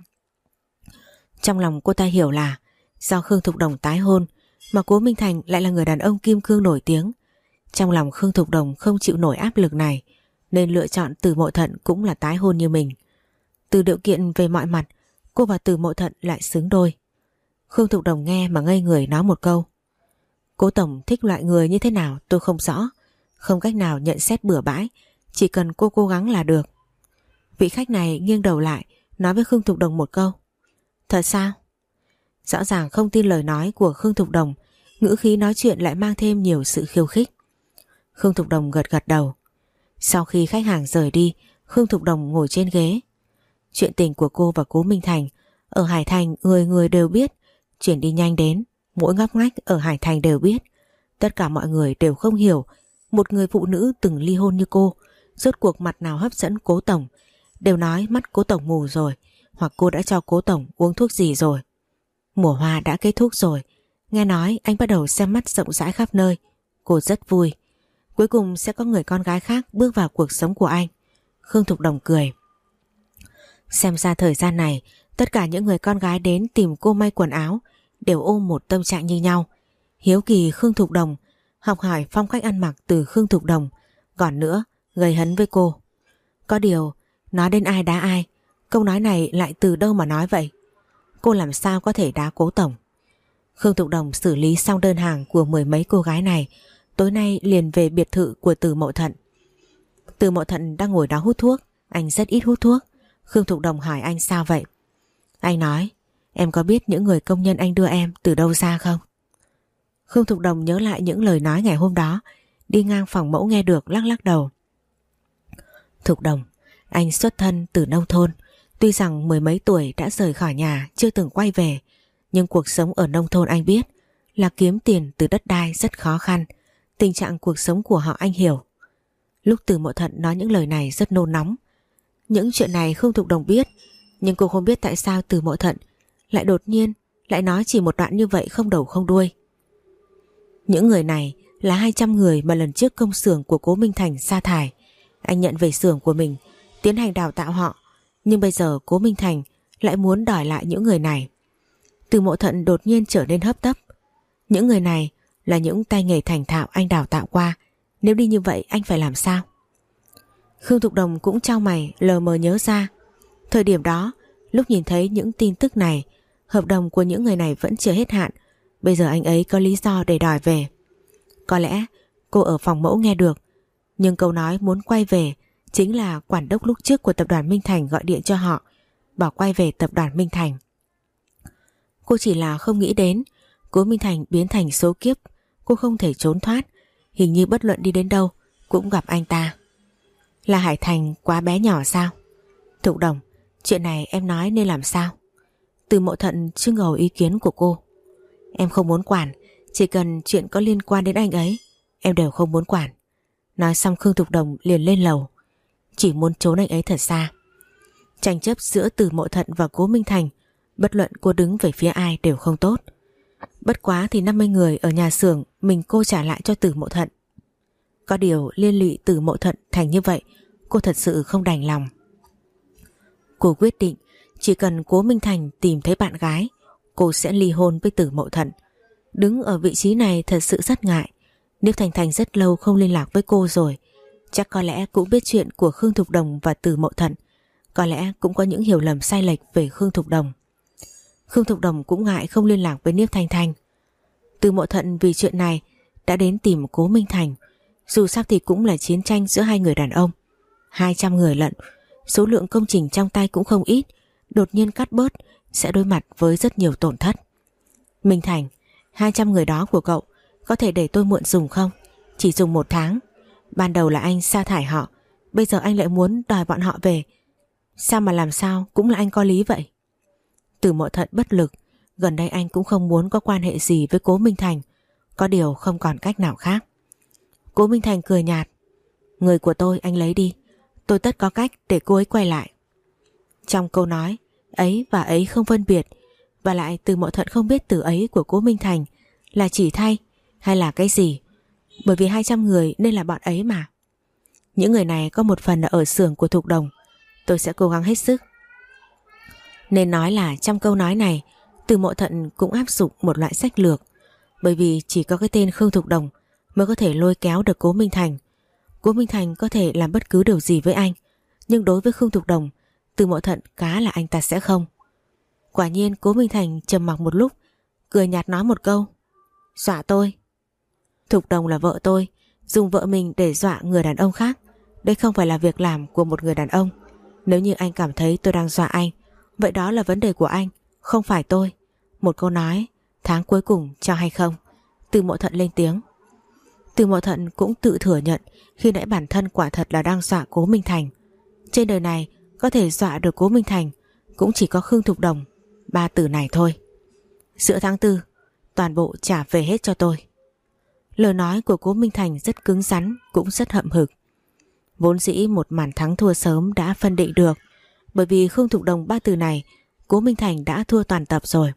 Trong lòng cô ta hiểu là do Khương Thục Đồng tái hôn, mà Cố Minh Thành lại là người đàn ông kim cương nổi tiếng. Trong lòng Khương Thục Đồng không chịu nổi áp lực này, nên lựa chọn Từ Mậu Thận cũng là tái hôn như mình. Từ điều kiện về mọi mặt, cô và Từ Mậu Thận lại xứng đôi. Khương Thục Đồng nghe mà ngây người nói một câu. Cố Tổng thích loại người như thế nào tôi không rõ, không cách nào nhận xét bừa bãi, chỉ cần cô cố gắng là được. Vị khách này nghiêng đầu lại, nói với Khương Thục Đồng một câu. Thật sao? Rõ ràng không tin lời nói của Khương Thục Đồng, ngữ khí nói chuyện lại mang thêm nhiều sự khiêu khích. Khương Thục Đồng gật gật đầu. Sau khi khách hàng rời đi, Khương Thục Đồng ngồi trên ghế. Chuyện tình của cô và Cố Minh Thành ở Hải Thành người người đều biết, chuyển đi nhanh đến mỗi ngóc ngách ở Hải Thành đều biết. Tất cả mọi người đều không hiểu một người phụ nữ từng ly hôn như cô rốt cuộc mặt nào hấp dẫn Cố Tổng, đều nói mắt Cố Tổng mù rồi, hoặc cô đã cho Cố Tổng uống thuốc gì rồi. Mùa hoa đã kết thúc rồi, nghe nói anh bắt đầu xem mắt rộng rãi khắp nơi. Cô rất vui, cuối cùng sẽ có người con gái khác bước vào cuộc sống của anh. Khương Thục Đồng cười. Xem ra thời gian này tất cả những người con gái đến tìm cô may quần áo đều ôm một tâm trạng như nhau, hiếu kỳ Khương Thục Đồng, học hỏi phong cách ăn mặc từ Khương Thục Đồng, còn nữa gây hấn với cô. Có điều nói đến ai đá ai, câu nói này lại từ đâu mà nói vậy? Cô làm sao có thể đá Cố Tổng? Khương Thục Đồng xử lý xong đơn hàng của mười mấy cô gái này, tối nay liền về biệt thự của Từ Mậu Thận. Từ Mậu Thận đang ngồi đó hút thuốc, anh rất ít hút thuốc. Khương Thục Đồng hỏi anh sao vậy? Anh nói, em có biết những người công nhân anh đưa em từ đâu ra không? Khương Thục Đồng nhớ lại những lời nói ngày hôm đó, đi ngang phòng mẫu nghe được lắc lắc đầu. Thục Đồng, anh xuất thân từ nông thôn, tuy rằng mười mấy tuổi đã rời khỏi nhà, chưa từng quay về, nhưng cuộc sống ở nông thôn anh biết là kiếm tiền từ đất đai rất khó khăn. Tình trạng cuộc sống của họ anh hiểu. Lúc Từ Mậu Thận nói những lời này rất nôn nóng. Những chuyện này Khương Thục Đồng biết, nhưng cô không biết tại sao Từ Mậu Thận lại đột nhiên lại nói chỉ một đoạn như vậy không đầu không đuôi. Những người này là hai trăm người mà lần trước công xưởng của Cố Minh Thành sa thải. Anh nhận về xưởng của mình, tiến hành đào tạo họ, nhưng bây giờ Cố Minh Thành lại muốn đòi lại những người này. Từ Mộ Thận đột nhiên trở nên hấp tấp. Những người này là những tay nghề thành thạo anh đào tạo qua, nếu đi như vậy anh phải làm sao? Khương Thục Đồng cũng chau mày, lờ mờ nhớ ra. Thời điểm đó, lúc nhìn thấy những tin tức này, hợp đồng của những người này vẫn chưa hết hạn. Bây giờ anh ấy có lý do để đòi về. Có lẽ cô ở phòng mẫu nghe được, nhưng câu nói muốn quay về chính là quản đốc lúc trước của tập đoàn Minh Thành gọi điện cho họ, bảo quay về tập đoàn Minh Thành. Cô chỉ là không nghĩ đến Cố Minh Thành biến thành số kiếp, cô không thể trốn thoát. Hình như bất luận đi đến đâu cũng gặp anh ta. Là Hải Thành quá bé nhỏ sao? Thục Đồng, chuyện này em nói nên làm sao? Từ Mộ Thận trưng cầu ý kiến của cô. Em không muốn quản, chỉ cần chuyện có liên quan đến anh ấy em đều không muốn quản. Nói xong Khương Thục Đồng liền lên lầu, chỉ muốn trốn anh ấy thật xa. Tranh chấp giữa Từ Mộ Thận và Cố Minh Thành, bất luận cô đứng về phía ai đều không tốt. Bất quá thì năm mươi người ở nhà xưởng mình cô trả lại cho Từ Mộ Thận. Có điều liên lụy Từ Mộ Thận thành như vậy, cô thật sự không đành lòng. Cô quyết định chỉ cần Cố Minh Thành tìm thấy bạn gái, cô sẽ ly hôn với Từ Mộ Thận. Đứng ở vị trí này thật sự rất ngại. Nếu Thành Thành rất lâu không liên lạc với cô rồi, chắc có lẽ cũng biết chuyện của Khương Thục Đồng và Từ Mộ Thận. Có lẽ cũng có những hiểu lầm sai lệch về Khương Thục Đồng. Khương Thục Đồng cũng ngại không liên lạc với Niếp Thanh Thanh. Từ Mộ Thận vì chuyện này đã đến tìm Cố Minh Thành. Dù sao thì cũng là chiến tranh giữa hai người đàn ông. Hai trăm người lận, số lượng công trình trong tay cũng không ít. Đột nhiên cắt bớt sẽ đối mặt với rất nhiều tổn thất. Minh Thành, hai trăm người đó của cậu có thể để tôi mượn dùng không? Chỉ dùng một tháng. Ban đầu là anh sa thải họ, bây giờ anh lại muốn đòi bọn họ về. Sao mà làm sao cũng là anh có lý vậy. Từ Mộ Thận bất lực. Gần đây anh cũng không muốn có quan hệ gì với Cố Minh Thành. Có điều không còn cách nào khác. Cố Minh Thành cười nhạt. Người của tôi anh lấy đi, tôi tất có cách để cô ấy quay lại. Trong câu nói ấy và ấy không phân biệt. Và lại Từ Mộ Thận không biết từ ấy của Cố Minh Thành là chỉ thay hay là cái gì. Bởi vì hai trăm người nên là bọn ấy mà. Những người này có một phần là ở xưởng của Thục Đồng. Tôi sẽ cố gắng hết sức. Nên nói là trong câu nói này Từ Mộ Thận cũng áp dụng một loại sách lược. Bởi vì chỉ có cái tên Khương Thục Đồng mới có thể lôi kéo được Cố Minh Thành. Cố Minh Thành có thể làm bất cứ điều gì với anh, nhưng đối với Khương Thục Đồng, Từ Mộ Thận cá là anh ta sẽ không. Quả nhiên Cố Minh Thành trầm mặc một lúc, cười nhạt nói một câu. Dọa tôi? Thục Đồng là vợ tôi, dùng vợ mình để dọa người đàn ông khác, đây không phải là việc làm của một người đàn ông. Nếu như anh cảm thấy tôi đang dọa anh, vậy đó là vấn đề của anh, không phải tôi. Một câu nói, tháng cuối cùng cho hay không? Từ Mộ Thận lên tiếng. Từ Mộ Thận cũng tự thừa nhận khi nãy bản thân quả thật là đang dọa Cố Minh Thành. Trên đời này có thể dọa được Cố Minh Thành cũng chỉ có Khương Thục Đồng, ba từ này thôi. Giữa tháng tư, toàn bộ trả về hết cho tôi. Lời nói của Cố Minh Thành rất cứng rắn, cũng rất hậm hực. Vốn dĩ một màn thắng thua sớm đã phân định được. Bởi vì Khương Thục Đồng ba từ này, Cố Minh Thành đã thua toàn tập rồi.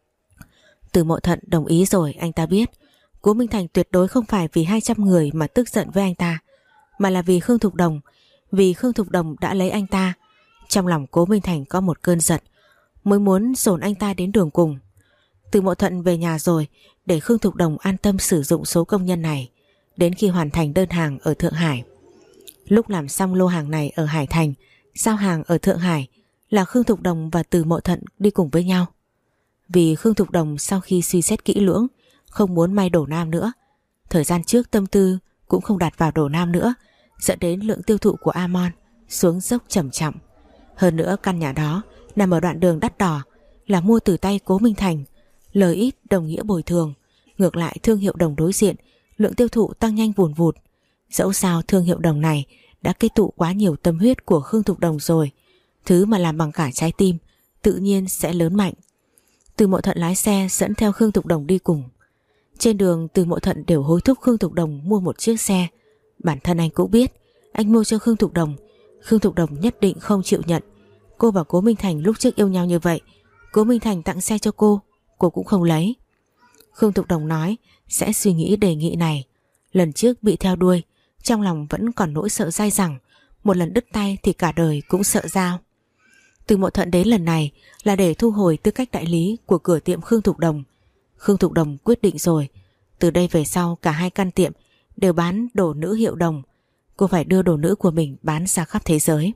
Từ Mộ Thận đồng ý rồi, anh ta biết Cố Minh Thành tuyệt đối không phải vì hai trăm người mà tức giận với anh ta, mà là vì Khương Thục Đồng. Vì Khương Thục Đồng đã lấy anh ta. Trong lòng Cố Minh Thành có một cơn giận, mới muốn dồn anh ta đến đường cùng. Từ Mộ Thận về nhà rồi, để Khương Thục Đồng an tâm sử dụng số công nhân này đến khi hoàn thành đơn hàng ở Thượng Hải. Lúc làm xong lô hàng này ở Hải Thành, giao hàng ở Thượng Hải là Khương Thục Đồng và Từ Mộ Thận đi cùng với nhau. Vì Khương Thục Đồng sau khi suy xét kỹ lưỡng không muốn may đổ nam nữa. Thời gian trước tâm tư cũng không đặt vào đổ nam nữa, dẫn đến lượng tiêu thụ của Amon xuống dốc trầm trọng. Hơn nữa căn nhà đó nằm ở đoạn đường đắt đỏ, là mua từ tay Cố Minh Thành, lời ít đồng nghĩa bồi thường. Ngược lại thương hiệu đồng đối diện, lượng tiêu thụ tăng nhanh vùn vụt. Dẫu sao thương hiệu đồng này đã kết tụ quá nhiều tâm huyết của Khương Thục Đồng rồi. Thứ mà làm bằng cả trái tim tự nhiên sẽ lớn mạnh. Từ Mộ Thận lái xe dẫn theo Khương Thục Đồng đi cùng. Trên đường Từ Mộ Thận đều hối thúc Khương Thục Đồng mua một chiếc xe. Bản thân anh cũng biết anh mua cho Khương Thục Đồng, Khương Thục Đồng nhất định không chịu nhận. Cô và Cố Minh Thành lúc trước yêu nhau như vậy, Cố Minh Thành tặng xe cho cô, cô cũng không lấy. Khương Thục Đồng nói sẽ suy nghĩ đề nghị này. Lần trước bị theo đuôi, trong lòng vẫn còn nỗi sợ dai dẳng, một lần đứt tay thì cả đời cũng sợ dao. Từ Mộ Thuận đến lần này là để thu hồi tư cách đại lý của cửa tiệm Khương Thục Đồng. Khương Thục Đồng quyết định rồi, từ đây về sau cả hai căn tiệm đều bán đồ nữ hiệu Đồng. Cô phải đưa đồ nữ của mình bán ra khắp thế giới.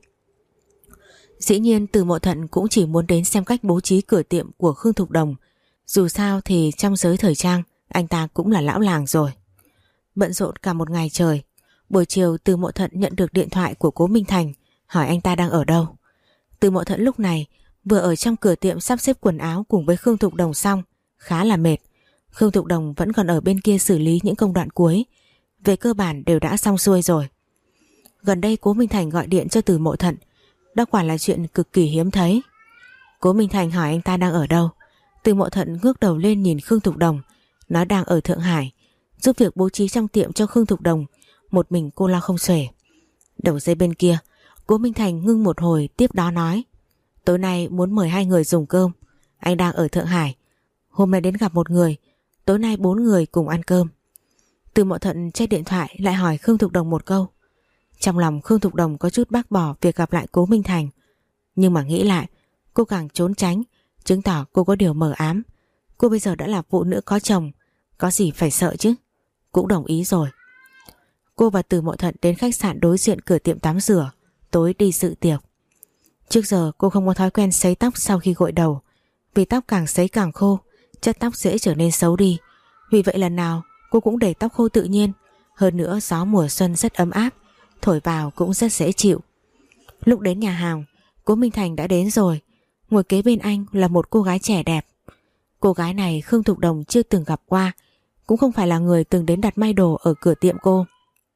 Dĩ nhiên Từ Mộ Thuận cũng chỉ muốn đến xem cách bố trí cửa tiệm của Khương Thục Đồng. Dù sao thì trong giới thời trang anh ta cũng là lão làng rồi. Bận rộn cả một ngày trời, buổi chiều Từ Mộ Thuận nhận được điện thoại của Cố Minh Thành hỏi anh ta đang ở đâu. Từ Mộ Thuận lúc này vừa ở trong cửa tiệm sắp xếp quần áo cùng với Khương Thục Đồng xong, khá là mệt. Khương Thục Đồng vẫn còn ở bên kia xử lý những công đoạn cuối, về cơ bản đều đã xong xuôi rồi. Gần đây Cố Minh Thành gọi điện cho Từ Mộ Thuận, đó quả là chuyện cực kỳ hiếm thấy. Cố Minh Thành hỏi anh ta đang ở đâu. Từ Mộ Thuận ngước đầu lên nhìn Khương Thục Đồng, nói đang ở Thượng Hải, giúp việc bố trí trong tiệm cho Khương Thục Đồng, một mình cô lo không xuể. Đầu dây bên kia, Cố Minh Thành ngưng một hồi tiếp đó nói, tối nay muốn mời hai người dùng cơm, anh đang ở Thượng Hải, hôm nay đến gặp một người, tối nay bốn người cùng ăn cơm. Từ Mộ Thuận check điện thoại lại hỏi Khương Thục Đồng một câu. Trong lòng Khương Thục Đồng có chút bác bỏ việc gặp lại Cố Minh Thành, nhưng mà nghĩ lại cô càng trốn tránh, chứng tỏ cô có điều mờ ám. Cô bây giờ đã là phụ nữ có chồng, có gì phải sợ chứ. Cũng đồng ý rồi. Cô và Từ Mộ Thuận đến khách sạn đối diện cửa tiệm tắm rửa, tối đi dự tiệc. Trước giờ cô không có thói quen sấy tóc sau khi gội đầu, vì tóc càng sấy càng khô, chất tóc dễ trở nên xấu đi. Vì vậy lần nào cô cũng để tóc khô tự nhiên. Hơn nữa gió mùa xuân rất ấm áp, thổi vào cũng rất dễ chịu. Lúc đến nhà hàng, Cố Minh Thành đã đến rồi. Ngồi kế bên anh là một cô gái trẻ đẹp. Cô gái này Khương Thục Đồng chưa từng gặp qua, cũng không phải là người từng đến đặt may đồ ở cửa tiệm cô.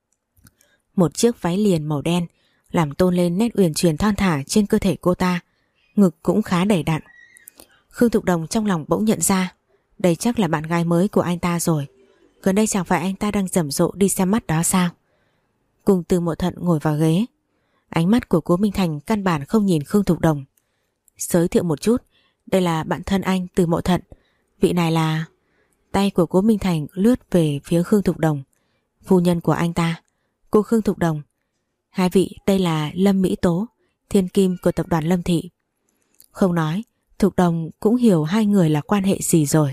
Một chiếc váy liền màu đen làm tôn lên nét uyển chuyển thon thả trên cơ thể cô ta, ngực cũng khá đầy đặn. Khương Thục Đồng trong lòng bỗng nhận ra, đây chắc là bạn gái mới của anh ta rồi. Gần đây chẳng phải anh ta đang rầm rộ đi xem mắt đó sao? Cùng Từ Mộ Thuận ngồi vào ghế. Ánh mắt của Cố Minh Thành căn bản không nhìn Khương Thục Đồng. Giới thiệu một chút, đây là bạn thân anh Từ Mộ Thuận. Vị này là... Tay của Cố Minh Thành lướt về phía Khương Thục Đồng. Phu nhân của anh ta, cô Khương Thục Đồng. Hai vị đây là Lâm Mỹ Tố, thiên kim của tập đoàn Lâm Thị. Không nói, Thục Đồng cũng hiểu hai người là quan hệ gì rồi.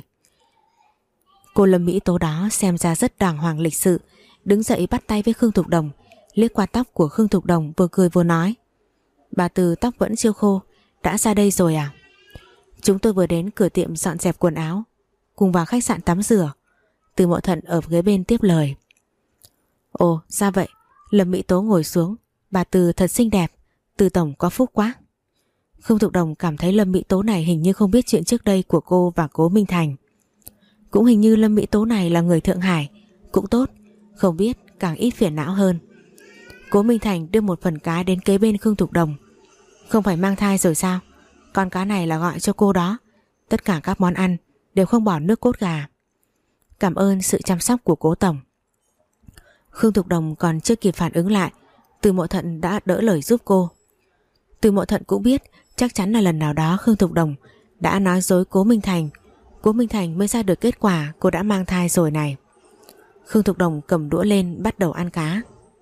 Cô Lâm Mỹ Tố đó xem ra rất đàng hoàng lịch sự, đứng dậy bắt tay với Khương Thục Đồng, liếc qua tóc của Khương Thục Đồng vừa cười vừa nói. Bà Từ tóc vẫn chưa khô, đã ra đây rồi à? Chúng tôi vừa đến cửa tiệm dọn dẹp quần áo, cùng vào khách sạn tắm rửa. Từ Mộ Thuận ở ghế bên tiếp lời. Ồ, ra vậy. Lâm Mỹ Tố ngồi xuống. Bà Từ thật xinh đẹp, Từ tổng có phúc quá. Khương Thục Đồng cảm thấy Lâm Mỹ Tố này hình như không biết chuyện trước đây của cô và Cố Minh Thành. Cũng hình như Lâm Mỹ Tố này là người Thượng Hải, cũng tốt, không biết càng ít phiền não hơn. Cố Minh Thành đưa một phần cá đến kế bên Khương Thục Đồng. Không phải mang thai rồi sao? Con cá này là gọi cho cô đó. Tất cả các món ăn đều không bỏ nước cốt gà. Cảm ơn sự chăm sóc của Cố tổng. Khương Thục Đồng còn chưa kịp phản ứng lại, Từ Mộ Thuận đã đỡ lời giúp cô. Từ Mộ Thuận cũng biết chắc chắn là lần nào đó Khương Thục Đồng đã nói dối Cố Minh Thành, Cố Minh Thành mới ra được kết quả cô đã mang thai rồi này. Khương Thục Đồng cầm đũa lên bắt đầu ăn cá.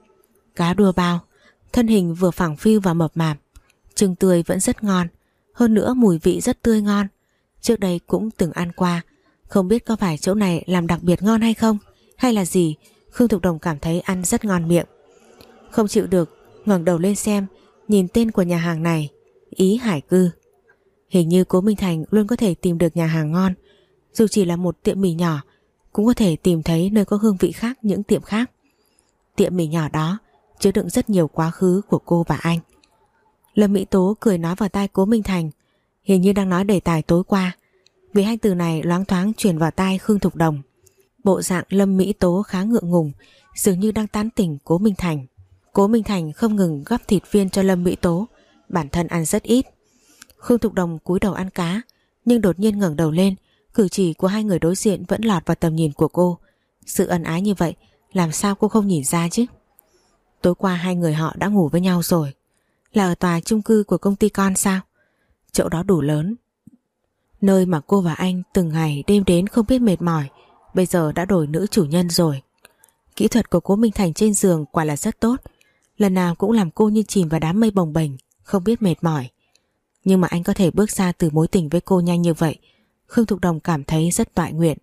Cá đua bao, thân hình vừa phẳng phiu và mập mạp, trứng tươi vẫn rất ngon, hơn nữa mùi vị rất tươi ngon. Trước đây cũng từng ăn qua, không biết có phải chỗ này làm đặc biệt ngon hay không, hay là gì. Khương Thục Đồng cảm thấy ăn rất ngon miệng. Không chịu được, ngẩng đầu lên xem, nhìn tên của nhà hàng này, Ý Hải Cư. Hình như Cố Minh Thành luôn có thể tìm được nhà hàng ngon, dù chỉ là một tiệm mì nhỏ, cũng có thể tìm thấy nơi có hương vị khác những tiệm khác. Tiệm mì nhỏ đó chứa đựng rất nhiều quá khứ của cô và anh. Lâm Mỹ Tố cười nói vào tai Cố Minh Thành, hình như đang nói đề tài tối qua, vì hai từ này loáng thoáng truyền vào tai Khương Thục Đồng. Bộ dạng Lâm Mỹ Tố khá ngượng ngùng, dường như đang tán tỉnh Cố Minh Thành. Cố Minh Thành không ngừng gắp thịt viên cho Lâm Mỹ Tố, bản thân ăn rất ít. Khương Thục Đồng cúi đầu ăn cá, nhưng đột nhiên ngẩng đầu lên, cử chỉ của hai người đối diện vẫn lọt vào tầm nhìn của cô. Sự ân ái như vậy, làm sao cô không nhìn ra chứ? Tối qua hai người họ đã ngủ với nhau rồi. Là ở tòa chung cư của công ty con sao? Chỗ đó đủ lớn. Nơi mà cô và anh từng ngày đêm đến không biết mệt mỏi, bây giờ đã đổi nữ chủ nhân rồi. Kỹ thuật của Cố Minh Thành trên giường quả là rất tốt, lần nào cũng làm cô như chìm vào đám mây bồng bềnh, không biết mệt mỏi. Nhưng mà anh có thể bước ra từ mối tình với cô nhanh như vậy, Khương Thục Đồng cảm thấy rất toại nguyện.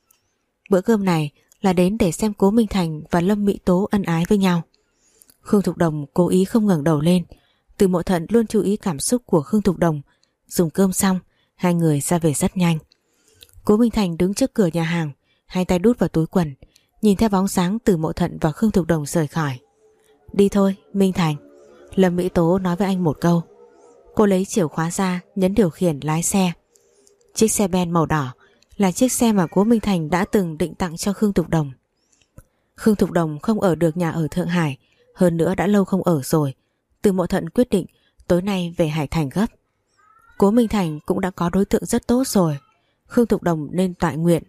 Bữa cơm này là đến để xem Cố Minh Thành và Lâm Mỹ Tố ân ái với nhau. Khương Thục Đồng cố ý không ngẩng đầu lên. Từ Mộ Thận luôn chú ý cảm xúc của Khương Thục Đồng. Dùng cơm xong, hai người ra về rất nhanh. Cố Minh Thành đứng trước cửa nhà hàng, hai tay đút vào túi quần, nhìn theo bóng sáng Từ Mộ Thận và Khương Thục Đồng rời khỏi. Đi thôi, Minh Thành. Lâm Mỹ Tố nói với anh một câu. Cô lấy chìa khóa ra, nhấn điều khiển lái xe. Chiếc xe ben màu đỏ là chiếc xe mà Cố Minh Thành đã từng định tặng cho Khương Thục Đồng. Khương Thục Đồng không ở được nhà ở Thượng Hải, hơn nữa đã lâu không ở rồi. Từ Mộ Thận quyết định tối nay về Hải Thành gấp. Cố Minh Thành cũng đã có đối tượng rất tốt rồi, Khương Thục Đồng nên toại nguyện.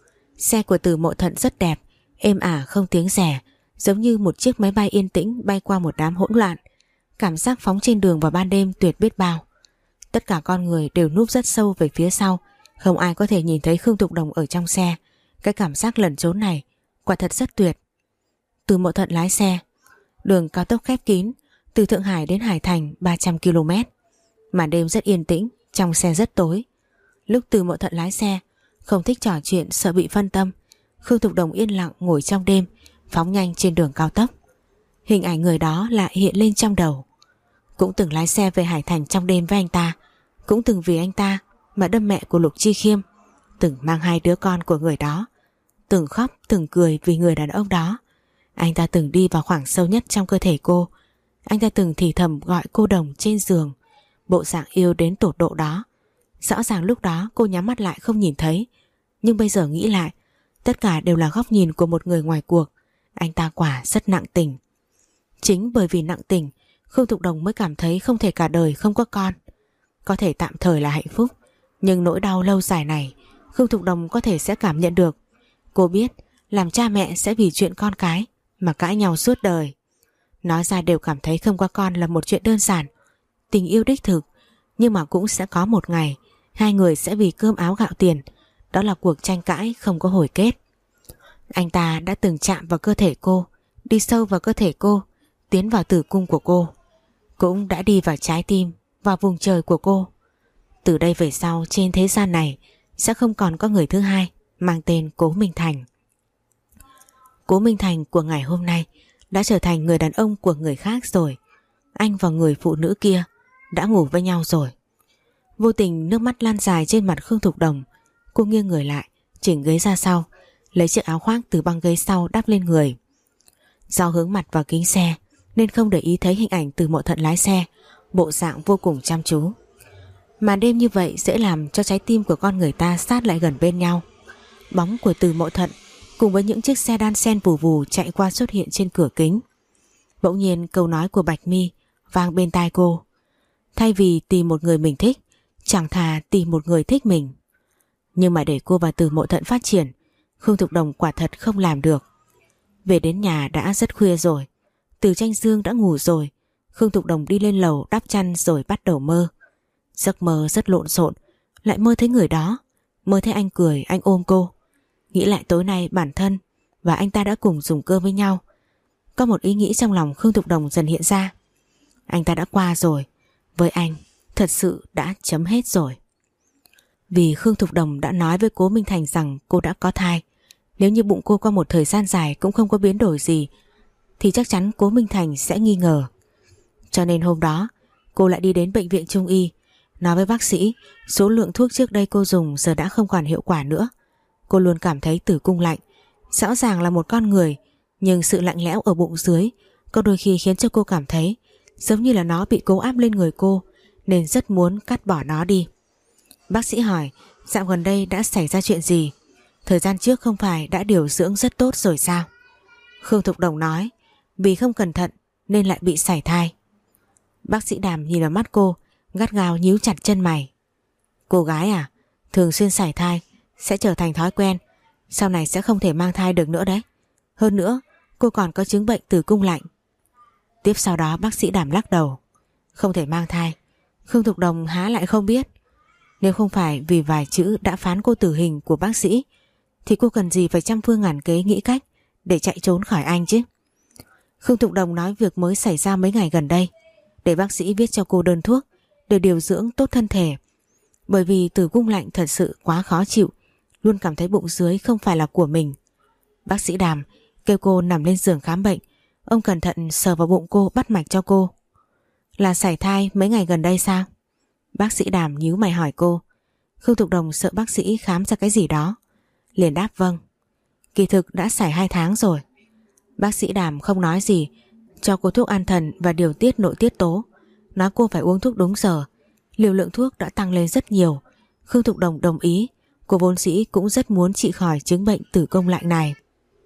Xe của Từ Mộ Thận rất đẹp, êm ả không tiếng rè, giống như một chiếc máy bay yên tĩnh bay qua một đám hỗn loạn. Cảm giác phóng trên đường vào ban đêm tuyệt biết bao. Tất cả con người đều núp rất sâu về phía sau, không ai có thể nhìn thấy Khương Thục Đồng ở trong xe. Cái cảm giác lẩn trốn này quả thật rất tuyệt. Từ Mộ Thận lái xe. Đường cao tốc khép kín, từ Thượng Hải đến Hải Thành ba trăm ki lô mét. Màn đêm rất yên tĩnh, trong xe rất tối. Lúc Từ Mộ Thận lái xe, không thích trò chuyện sợ bị phân tâm, Khương Thục Đồng yên lặng ngồi trong đêm, phóng nhanh trên đường cao tốc. Hình ảnh người đó lại hiện lên trong đầu. Cũng từng lái xe về Hải Thành trong đêm với anh ta, cũng từng vì anh ta mà đâm mẹ của Lục Chi Khiêm, từng mang hai đứa con của người đó, từng khóc từng cười vì người đàn ông đó. Anh ta từng đi vào khoảng sâu nhất trong cơ thể cô. Anh ta từng thì thầm gọi cô Đồng trên giường, bộ dạng yêu đến tột độ đó. Rõ ràng lúc đó cô nhắm mắt lại không nhìn thấy, nhưng bây giờ nghĩ lại, tất cả đều là góc nhìn của một người ngoài cuộc. Anh ta quả rất nặng tình. Chính bởi vì nặng tình, Khương Thục Đồng mới cảm thấy không thể cả đời không có con. Có thể tạm thời là hạnh phúc, nhưng nỗi đau lâu dài này Khương Thục Đồng có thể sẽ cảm nhận được. Cô biết làm cha mẹ sẽ vì chuyện con cái mà cãi nhau suốt đời. Nói ra đều cảm thấy không có con là một chuyện đơn giản, tình yêu đích thực. Nhưng mà cũng sẽ có một ngày hai người sẽ vì cơm áo gạo tiền. Đó là cuộc tranh cãi không có hồi kết. Anh ta đã từng chạm vào cơ thể cô, đi sâu vào cơ thể cô, tiến vào tử cung của cô, cũng đã đi vào trái tim, vào vùng trời của cô. Từ đây về sau trên thế gian này sẽ không còn có người thứ hai mang tên Cố Minh Thành. Cố Minh Thành của ngày hôm nay đã trở thành người đàn ông của người khác rồi. Anh và người phụ nữ kia đã ngủ với nhau rồi. Vô tình nước mắt lan dài trên mặt Khương Thục Đồng. Cô nghiêng người lại, chỉnh ghế ra sau, lấy chiếc áo khoác từ băng ghế sau đắp lên người. Do hướng mặt vào kính xe nên không để ý thấy hình ảnh Từ Mộ Thận lái xe, bộ dạng vô cùng chăm chú. Màn đêm như vậy dễ làm cho trái tim của con người ta sát lại gần bên nhau. Bóng của Từ Mộ Thận cùng với những chiếc xe đan sen vù vù chạy qua xuất hiện trên cửa kính. Bỗng nhiên câu nói của Bạch Mi vang bên tai cô. Thay vì tìm một người mình thích, chẳng thà tìm một người thích mình. Nhưng mà để cô và Từ Mộ Thận phát triển, Khương Thục Đồng quả thật không làm được. Về đến nhà đã rất khuya rồi, Từ Tranh Dương đã ngủ rồi. Khương Thục Đồng đi lên lầu đắp chăn rồi bắt đầu mơ. Giấc mơ rất lộn xộn, lại mơ thấy người đó, mơ thấy anh cười, anh ôm cô. Nghĩ lại tối nay bản thân và anh ta đã cùng dùng cơm với nhau. Có một ý nghĩ trong lòng Khương Thục Đồng dần hiện ra. Anh ta đã qua rồi, với anh thật sự đã chấm hết rồi. Vì Khương Thục Đồng đã nói với Cố Minh Thành rằng cô đã có thai. Nếu như bụng cô qua một thời gian dài cũng không có biến đổi gì thì chắc chắn Cố Minh Thành sẽ nghi ngờ. Cho nên hôm đó cô lại đi đến bệnh viện Trung y, nói với bác sĩ số lượng thuốc trước đây cô dùng giờ đã không còn hiệu quả nữa. Cô luôn cảm thấy tử cung lạnh. Rõ ràng là một con người, nhưng sự lạnh lẽo ở bụng dưới có đôi khi khiến cho cô cảm thấy giống như là nó bị cố áp lên người cô, nên rất muốn cắt bỏ nó đi. Bác sĩ hỏi dạo gần đây đã xảy ra chuyện gì? Thời gian trước không phải đã điều dưỡng rất tốt rồi sao? Khương Thục Đồng nói vì không cẩn thận nên lại bị sảy thai. Bác sĩ Đàm nhìn vào mắt cô, gắt gao nhíu chặt chân mày. Cô gái à, thường xuyên sảy thai sẽ trở thành thói quen, sau này sẽ không thể mang thai được nữa đấy. Hơn nữa cô còn có chứng bệnh tử cung lạnh. Tiếp sau đó bác sĩ Đàm lắc đầu. Không thể mang thai. Khương Thục Đồng há lại không biết. Nếu không phải vì vài chữ đã phán cô tử hình của bác sĩ thì cô cần gì phải trăm phương ngàn kế nghĩ cách để chạy trốn khỏi anh chứ. Khương Thục Đồng nói việc mới xảy ra mấy ngày gần đây, để bác sĩ viết cho cô đơn thuốc để điều dưỡng tốt thân thể. Bởi vì tử cung lạnh thật sự quá khó chịu, luôn cảm thấy bụng dưới không phải là của mình. Bác sĩ Đàm kêu cô nằm lên giường khám bệnh. Ông cẩn thận sờ vào bụng cô, bắt mạch cho cô. Là sảy thai mấy ngày gần đây sao? Bác sĩ Đàm nhíu mày hỏi cô. Khương Thục Đồng sợ bác sĩ khám ra cái gì đó, liền đáp vâng. Kỳ thực đã sảy hai tháng rồi. Bác sĩ Đàm không nói gì, cho cô thuốc an thần và điều tiết nội tiết tố, nói cô phải uống thuốc đúng giờ. Liều lượng thuốc đã tăng lên rất nhiều. Khương Thục Đồng đồng ý. Cô vốn dĩ cũng rất muốn trị khỏi chứng bệnh tử cung lạnh này.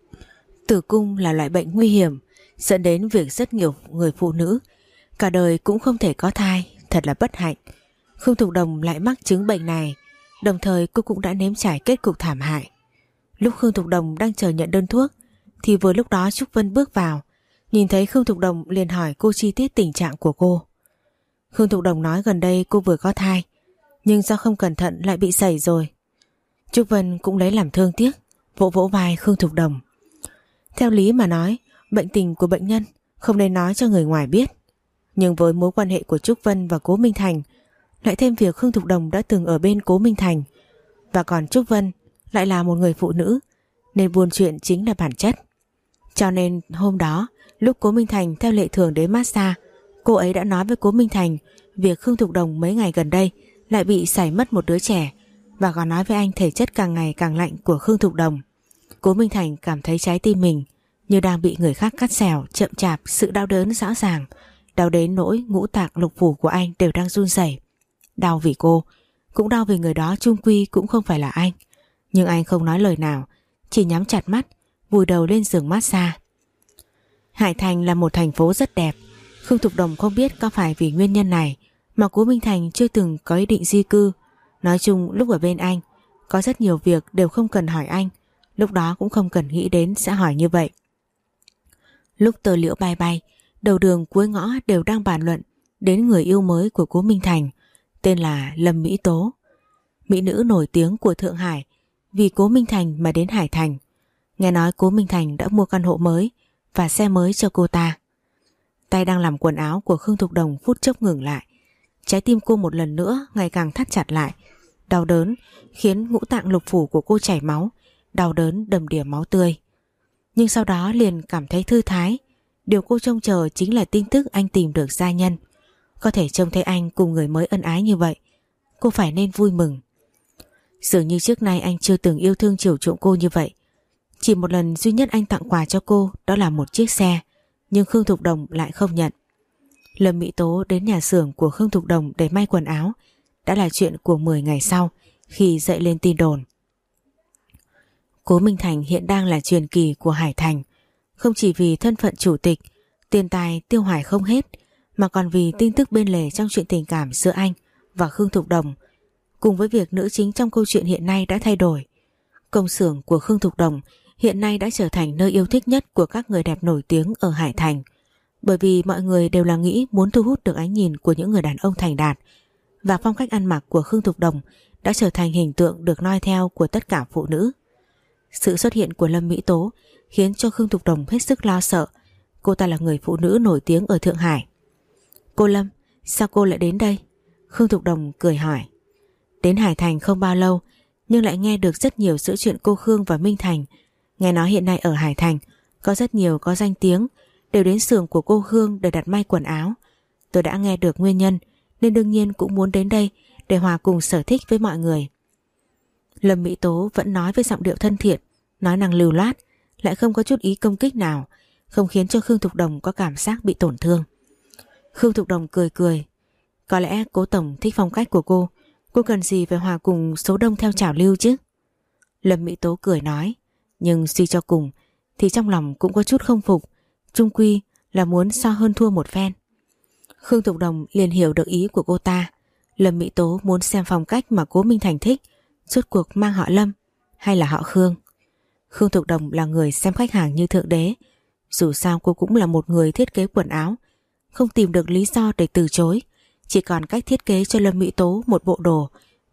Tử cung là loại bệnh nguy hiểm, dẫn đến việc rất nhiều người phụ nữ cả đời cũng không thể có thai, thật là bất hạnh. Khương Thục Đồng lại mắc chứng bệnh này, đồng thời cô cũng đã nếm trải kết cục thảm hại. Lúc Khương Thục Đồng đang chờ nhận đơn thuốc thì vừa lúc đó Trúc Vân bước vào, nhìn thấy Khương Thục Đồng liền hỏi cô chi tiết tình trạng của cô. Khương Thục Đồng nói gần đây cô vừa có thai, nhưng do không cẩn thận lại bị sẩy rồi. Trúc Vân cũng lấy làm thương tiếc, vỗ vỗ vai Khương Thục Đồng. Theo lý mà nói, bệnh tình của bệnh nhân không nên nói cho người ngoài biết. Nhưng với mối quan hệ của Trúc Vân và Cố Minh Thành, lại thêm việc Khương Thục Đồng đã từng ở bên Cố Minh Thành, và còn Trúc Vân lại là một người phụ nữ, nên buôn chuyện chính là bản chất. Cho nên hôm đó, lúc Cố Minh Thành theo lệ thường đến massage, cô ấy đã nói với Cố Minh Thành việc Khương Thục Đồng mấy ngày gần đây lại bị sảy mất một đứa trẻ, và còn nói với anh thể chất càng ngày càng lạnh của Khương Thục Đồng. Cố Minh Thành cảm thấy trái tim mình như đang bị người khác cắt xẻo, chậm chạp, sự đau đớn rõ ràng, đau đến nỗi ngũ tạng lục phủ của anh đều đang run rẩy. Đau vì cô, cũng đau vì người đó chung quy cũng không phải là anh. Nhưng anh không nói lời nào, chỉ nhắm chặt mắt, vùi đầu lên giường massage. Hải Thành là một thành phố rất đẹp. Khương Thục Đồng không biết có phải vì nguyên nhân này mà Cố Minh Thành chưa từng có ý định di cư. Nói chung lúc ở bên anh, có rất nhiều việc đều không cần hỏi anh, lúc đó cũng không cần nghĩ đến sẽ hỏi như vậy. Lúc tờ liễu bay bay, đầu đường cuối ngõ đều đang bàn luận đến người yêu mới của Cố Minh Thành, tên là Lâm Mỹ Tố. Mỹ nữ nổi tiếng của Thượng Hải, vì Cố Minh Thành mà đến Hải Thành. Nghe nói Cố Minh Thành đã mua căn hộ mới và xe mới cho cô ta. Tay đang làm quần áo của Khương Thục Đồng phút chốc ngừng lại. Trái tim cô một lần nữa ngày càng thắt chặt lại. Đau đớn khiến ngũ tạng lục phủ của cô chảy máu, đau đớn đầm đìa máu tươi. Nhưng sau đó liền cảm thấy thư thái. Điều cô trông chờ chính là tin tức anh tìm được gia nhân. Có thể trông thấy anh cùng người mới ân ái như vậy, cô phải nên vui mừng. Dường như trước nay anh chưa từng yêu thương chiều chuộng cô như vậy. Chỉ một lần duy nhất anh tặng quà cho cô, đó là một chiếc xe, nhưng Khương Thục Đồng lại không nhận. Lâm Mỹ Tố đến nhà xưởng của Khương Thục Đồng để may quần áo đã là chuyện của mười ngày sau, khi dậy lên tin đồn. Cố Minh Thành hiện đang là truyền kỳ của Hải Thành, không chỉ vì thân phận chủ tịch, tiền tài tiêu hoài không hết, mà còn vì tin tức bên lề trong chuyện tình cảm giữa anh và Khương Thục Đồng, cùng với việc nữ chính trong câu chuyện hiện nay đã thay đổi. Công xưởng của Khương Thục Đồng hiện nay đã trở thành nơi yêu thích nhất của các người đẹp nổi tiếng ở Hải Thành, bởi vì mọi người đều là nghĩ muốn thu hút được ánh nhìn của những người đàn ông thành đạt, và phong cách ăn mặc của Khương Thục Đồng đã trở thành hình tượng được noi theo của tất cả phụ nữ. Sự xuất hiện của Lâm Mỹ Tố khiến cho Khương Thục Đồng hết sức lo sợ. Cô ta là người phụ nữ nổi tiếng ở Thượng Hải. Cô Lâm, sao cô lại đến đây? Khương Thục Đồng cười hỏi. Đến Hải Thành không bao lâu, nhưng lại nghe được rất nhiều giữa chuyện cô Khương và Minh Thành. Nghe nói hiện nay ở Hải Thành có rất nhiều có danh tiếng đều đến xưởng của cô Khương để đặt may quần áo. Tôi đã nghe được nguyên nhân nên đương nhiên cũng muốn đến đây để hòa cùng sở thích với mọi người. Lâm Mỹ Tố vẫn nói với giọng điệu thân thiện, nói năng lưu loát, lại không có chút ý công kích nào, không khiến cho Khương Thục Đồng có cảm giác bị tổn thương. Khương Thục Đồng cười cười. Có lẽ Cố tổng thích phong cách của cô, cô cần gì phải hòa cùng số đông theo trào lưu chứ? Lâm Mỹ Tố cười nói. Nhưng suy cho cùng thì trong lòng cũng có chút không phục, chung quy là muốn so hơn thua một phen. Khương Thục Đồng liền hiểu được ý của cô ta. Lâm Mỹ Tố muốn xem phong cách mà Cố Minh Thành thích rốt cuộc mang họ Lâm hay là họ Khương. Khương Thục Đồng là người xem khách hàng như thượng đế. Dù sao cô cũng là một người thiết kế quần áo, không tìm được lý do để từ chối, chỉ còn cách thiết kế cho Lâm Mỹ Tố một bộ đồ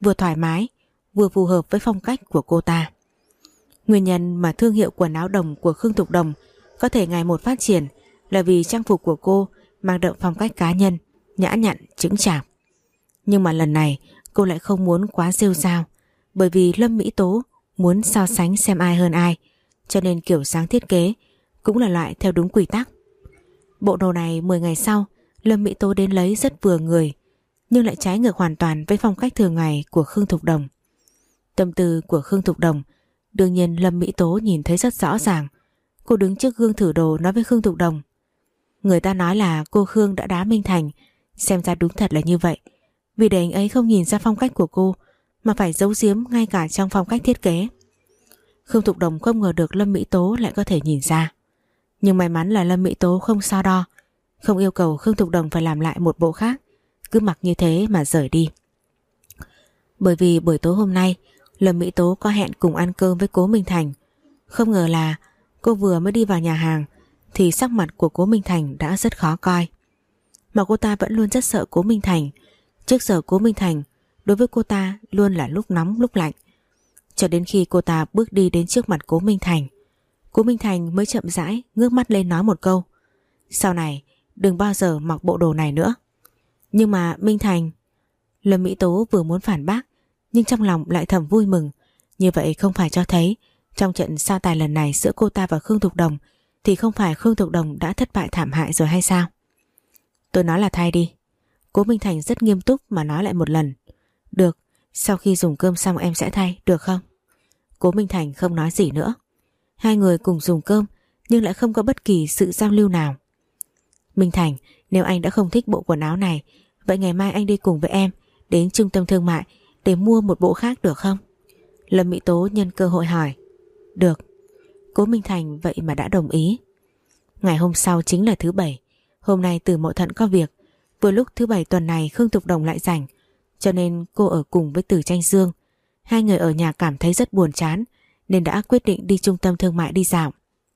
vừa thoải mái, vừa phù hợp với phong cách của cô ta. Nguyên nhân mà thương hiệu quần áo đồng của Khương Thục Đồng có thể ngày một phát triển là vì trang phục của cô mang đậm phong cách cá nhân, nhã nhặn, chững chạc. Nhưng mà lần này cô lại không muốn quá rêu rao, bởi vì Lâm Mỹ Tố muốn so sánh xem ai hơn ai, cho nên kiểu dáng thiết kế cũng là loại theo đúng quy tắc. Bộ đồ này mười ngày sau Lâm Mỹ Tố đến lấy rất vừa người, nhưng lại trái ngược hoàn toàn với phong cách thường ngày của Khương Thục Đồng. Tâm tư của Khương Thục Đồng đương nhiên Lâm Mỹ Tố nhìn thấy rất rõ ràng. Cô đứng trước gương thử đồ nói với Khương Thục Đồng: người ta nói là cô Khương đã đá Minh Thành, xem ra đúng thật là như vậy. Vì để anh ấy không nhìn ra phong cách của cô mà phải giấu giếm ngay cả trong phong cách thiết kế. Khương Thục Đồng không ngờ được Lâm Mỹ Tố lại có thể nhìn ra. Nhưng may mắn là Lâm Mỹ Tố không so đo, không yêu cầu Khương Thục Đồng phải làm lại một bộ khác, cứ mặc như thế mà rời đi. Bởi vì buổi tối hôm nay Lâm Mỹ Tố có hẹn cùng ăn cơm với Cố Minh Thành. Không ngờ là cô vừa mới đi vào nhà hàng thì sắc mặt của Cố Minh Thành đã rất khó coi. Mà cô ta vẫn luôn rất sợ Cố Minh Thành. Trước giờ Cố Minh Thành đối với cô ta luôn là lúc nóng lúc lạnh. Cho đến khi cô ta bước đi đến trước mặt Cố Minh Thành, Cố Minh Thành mới chậm rãi ngước mắt lên nói một câu: sau này đừng bao giờ mặc bộ đồ này nữa. Nhưng mà Minh Thành... Lâm Mỹ Tố vừa muốn phản bác, nhưng trong lòng lại thầm vui mừng. Như vậy không phải cho thấy trong trận so tài lần này giữa cô ta và Khương Thục Đồng thì không phải Khương Thục Đồng đã thất bại thảm hại rồi hay sao? Tôi nói là thay đi. Cố Minh Thành rất nghiêm túc mà nói lại một lần. Được, sau khi dùng cơm xong em sẽ thay, được không? Cố Minh Thành không nói gì nữa. Hai người cùng dùng cơm nhưng lại không có bất kỳ sự giao lưu nào. Minh Thành, nếu anh đã không thích bộ quần áo này, vậy ngày mai anh đi cùng với em đến trung tâm thương mại để mua một bộ khác được không? Lâm Mỹ Tố nhân cơ hội hỏi. Được. Cố Minh Thành vậy mà đã đồng ý. Ngày hôm sau chính là thứ bảy. Hôm nay Từ Mậu Thận có việc. Vừa lúc thứ bảy tuần này Khương Thục Đồng lại rảnh, cho nên cô ở cùng với Từ Tranh Dương. Hai người ở nhà cảm thấy rất buồn chán nên đã quyết định đi trung tâm thương mại đi dạo.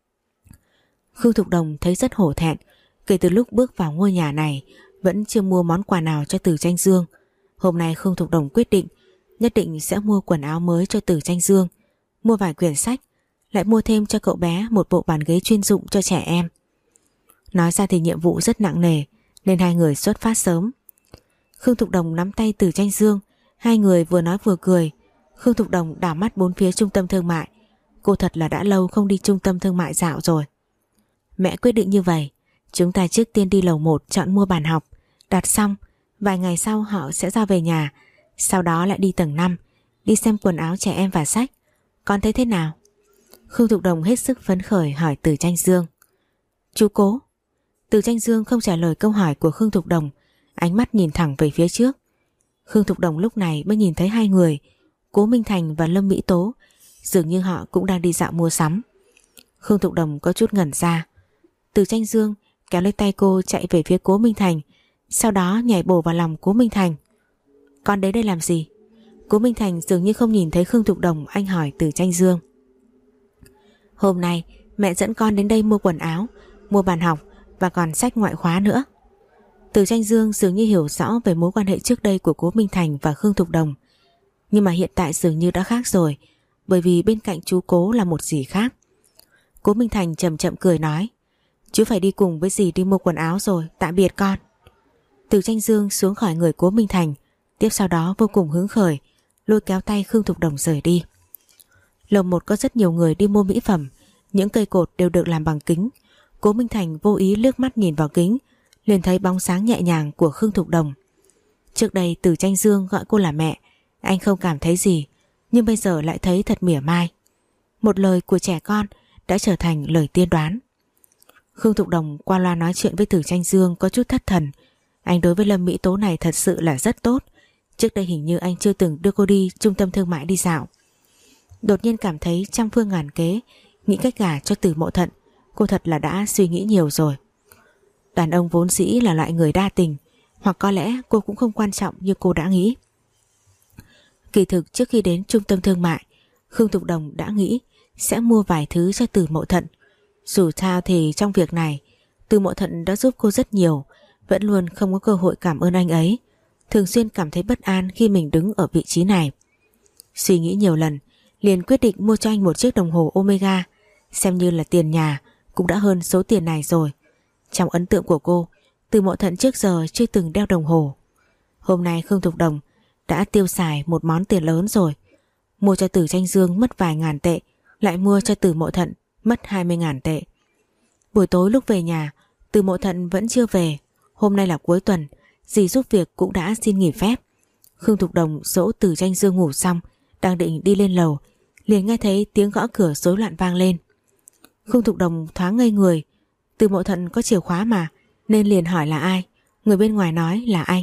Khương Thục Đồng thấy rất hổ thẹn. Kể từ lúc bước vào ngôi nhà này vẫn chưa mua món quà nào cho Từ Tranh Dương. Hôm nay Khương Thục Đồng quyết định nhất định sẽ mua quần áo mới cho Từ Tranh Dương, mua vài quyển sách, lại mua thêm cho cậu bé một bộ bàn ghế chuyên dụng cho trẻ em. Nói ra thì nhiệm vụ rất nặng nề nên hai người xuất phát sớm. Khương Thục Đồng nắm tay Từ Tranh Dương, hai người vừa nói vừa cười. Khương Thục Đồng đảo mắt bốn phía trung tâm thương mại. Cô thật là đã lâu không đi trung tâm thương mại dạo rồi. Mẹ quyết định như vậy, chúng ta trước tiên đi lầu một chọn mua bàn học, đặt xong vài ngày sau họ sẽ giao về nhà. Sau đó lại đi tầng năm, đi xem quần áo trẻ em và sách. Con thấy thế nào? Khương Thục Đồng hết sức phấn khởi hỏi Từ Tranh Dương. Chú Cố. Từ Tranh Dương không trả lời câu hỏi của Khương Thục Đồng, ánh mắt nhìn thẳng về phía trước. Khương Thục Đồng lúc này mới nhìn thấy hai người, Cố Minh Thành và Lâm Mỹ Tố, dường như họ cũng đang đi dạo mua sắm. Khương Thục Đồng có chút ngẩn ra. Từ Tranh Dương kéo lấy tay cô chạy về phía Cố Minh Thành, sau đó nhảy bổ vào lòng Cố Minh Thành. Con đến đây làm gì? Cố Minh Thành dường như không nhìn thấy Khương Thục Đồng, anh hỏi Từ Tranh Dương. Hôm nay mẹ dẫn con đến đây mua quần áo, mua bàn học và còn sách ngoại khóa nữa. Từ Tranh Dương dường như hiểu rõ về mối quan hệ trước đây của Cố Minh Thành và Khương Thục Đồng. Nhưng mà hiện tại dường như đã khác rồi, bởi vì bên cạnh chú Cố là một dì khác. Cố Minh Thành chậm chậm cười nói: Chú phải đi cùng với dì đi mua quần áo rồi, tạm biệt con. Từ Tranh Dương xuống khỏi người Cố Minh Thành, tiếp sau đó vô cùng hứng khởi lôi kéo tay Khương Thục Đồng rời đi. Lầu một có rất nhiều người đi mua mỹ phẩm, những cây cột đều được làm bằng kính. Cố Minh Thành vô ý liếc mắt nhìn vào kính, liền thấy bóng sáng nhẹ nhàng của Khương Thục Đồng. Trước đây Từ Tranh Dương gọi cô là mẹ, anh không cảm thấy gì, nhưng bây giờ lại thấy thật mỉa mai. Một lời của trẻ con đã trở thành lời tiên đoán. Khương Thục Đồng qua loa nói chuyện với Từ Tranh Dương có chút thất thần. Anh đối với Lâm Mỹ Tố này thật sự là rất tốt. Trước đây hình như anh chưa từng đưa cô đi trung tâm thương mại đi dạo. Đột nhiên cảm thấy trăm phương ngàn kế nghĩ cách gả cho Từ Mậu Thận, cô thật là đã suy nghĩ nhiều rồi. Đàn ông vốn dĩ là loại người đa tình, hoặc có lẽ cô cũng không quan trọng như cô đã nghĩ. Kỳ thực trước khi đến trung tâm thương mại, Khương Thục Đồng đã nghĩ sẽ mua vài thứ cho Từ Mậu Thận. Dù sao thì trong việc này Từ Mậu Thận đã giúp cô rất nhiều, vẫn luôn không có cơ hội cảm ơn anh ấy. thường xuyên cảm thấy bất an khi mình đứng ở vị trí này. Suy nghĩ nhiều lần, liền quyết định mua cho anh một chiếc đồng hồ Omega, xem như là tiền nhà, cũng đã hơn số tiền này rồi. Trong ấn tượng của cô, Từ Mộ Thận trước giờ chưa từng đeo đồng hồ. Hôm nay Khương Thục Đồng đã tiêu xài một món tiền lớn rồi. Mua cho Từ Tranh Dương mất vài ngàn tệ, lại mua cho Từ Mộ Thận mất hai mươi ngàn tệ. Buổi tối lúc về nhà, Từ Mộ Thận vẫn chưa về. Hôm nay là cuối tuần, dì giúp việc cũng đã xin nghỉ phép. Khương Thục Đồng dỗ Từ Tranh Dương ngủ xong, đang định đi lên lầu, liền nghe thấy tiếng gõ cửa rối loạn vang lên. Khương Thục Đồng thoáng ngây người. Từ Mộ Thận có chìa khóa mà, nên liền hỏi là ai. Người bên ngoài nói là anh.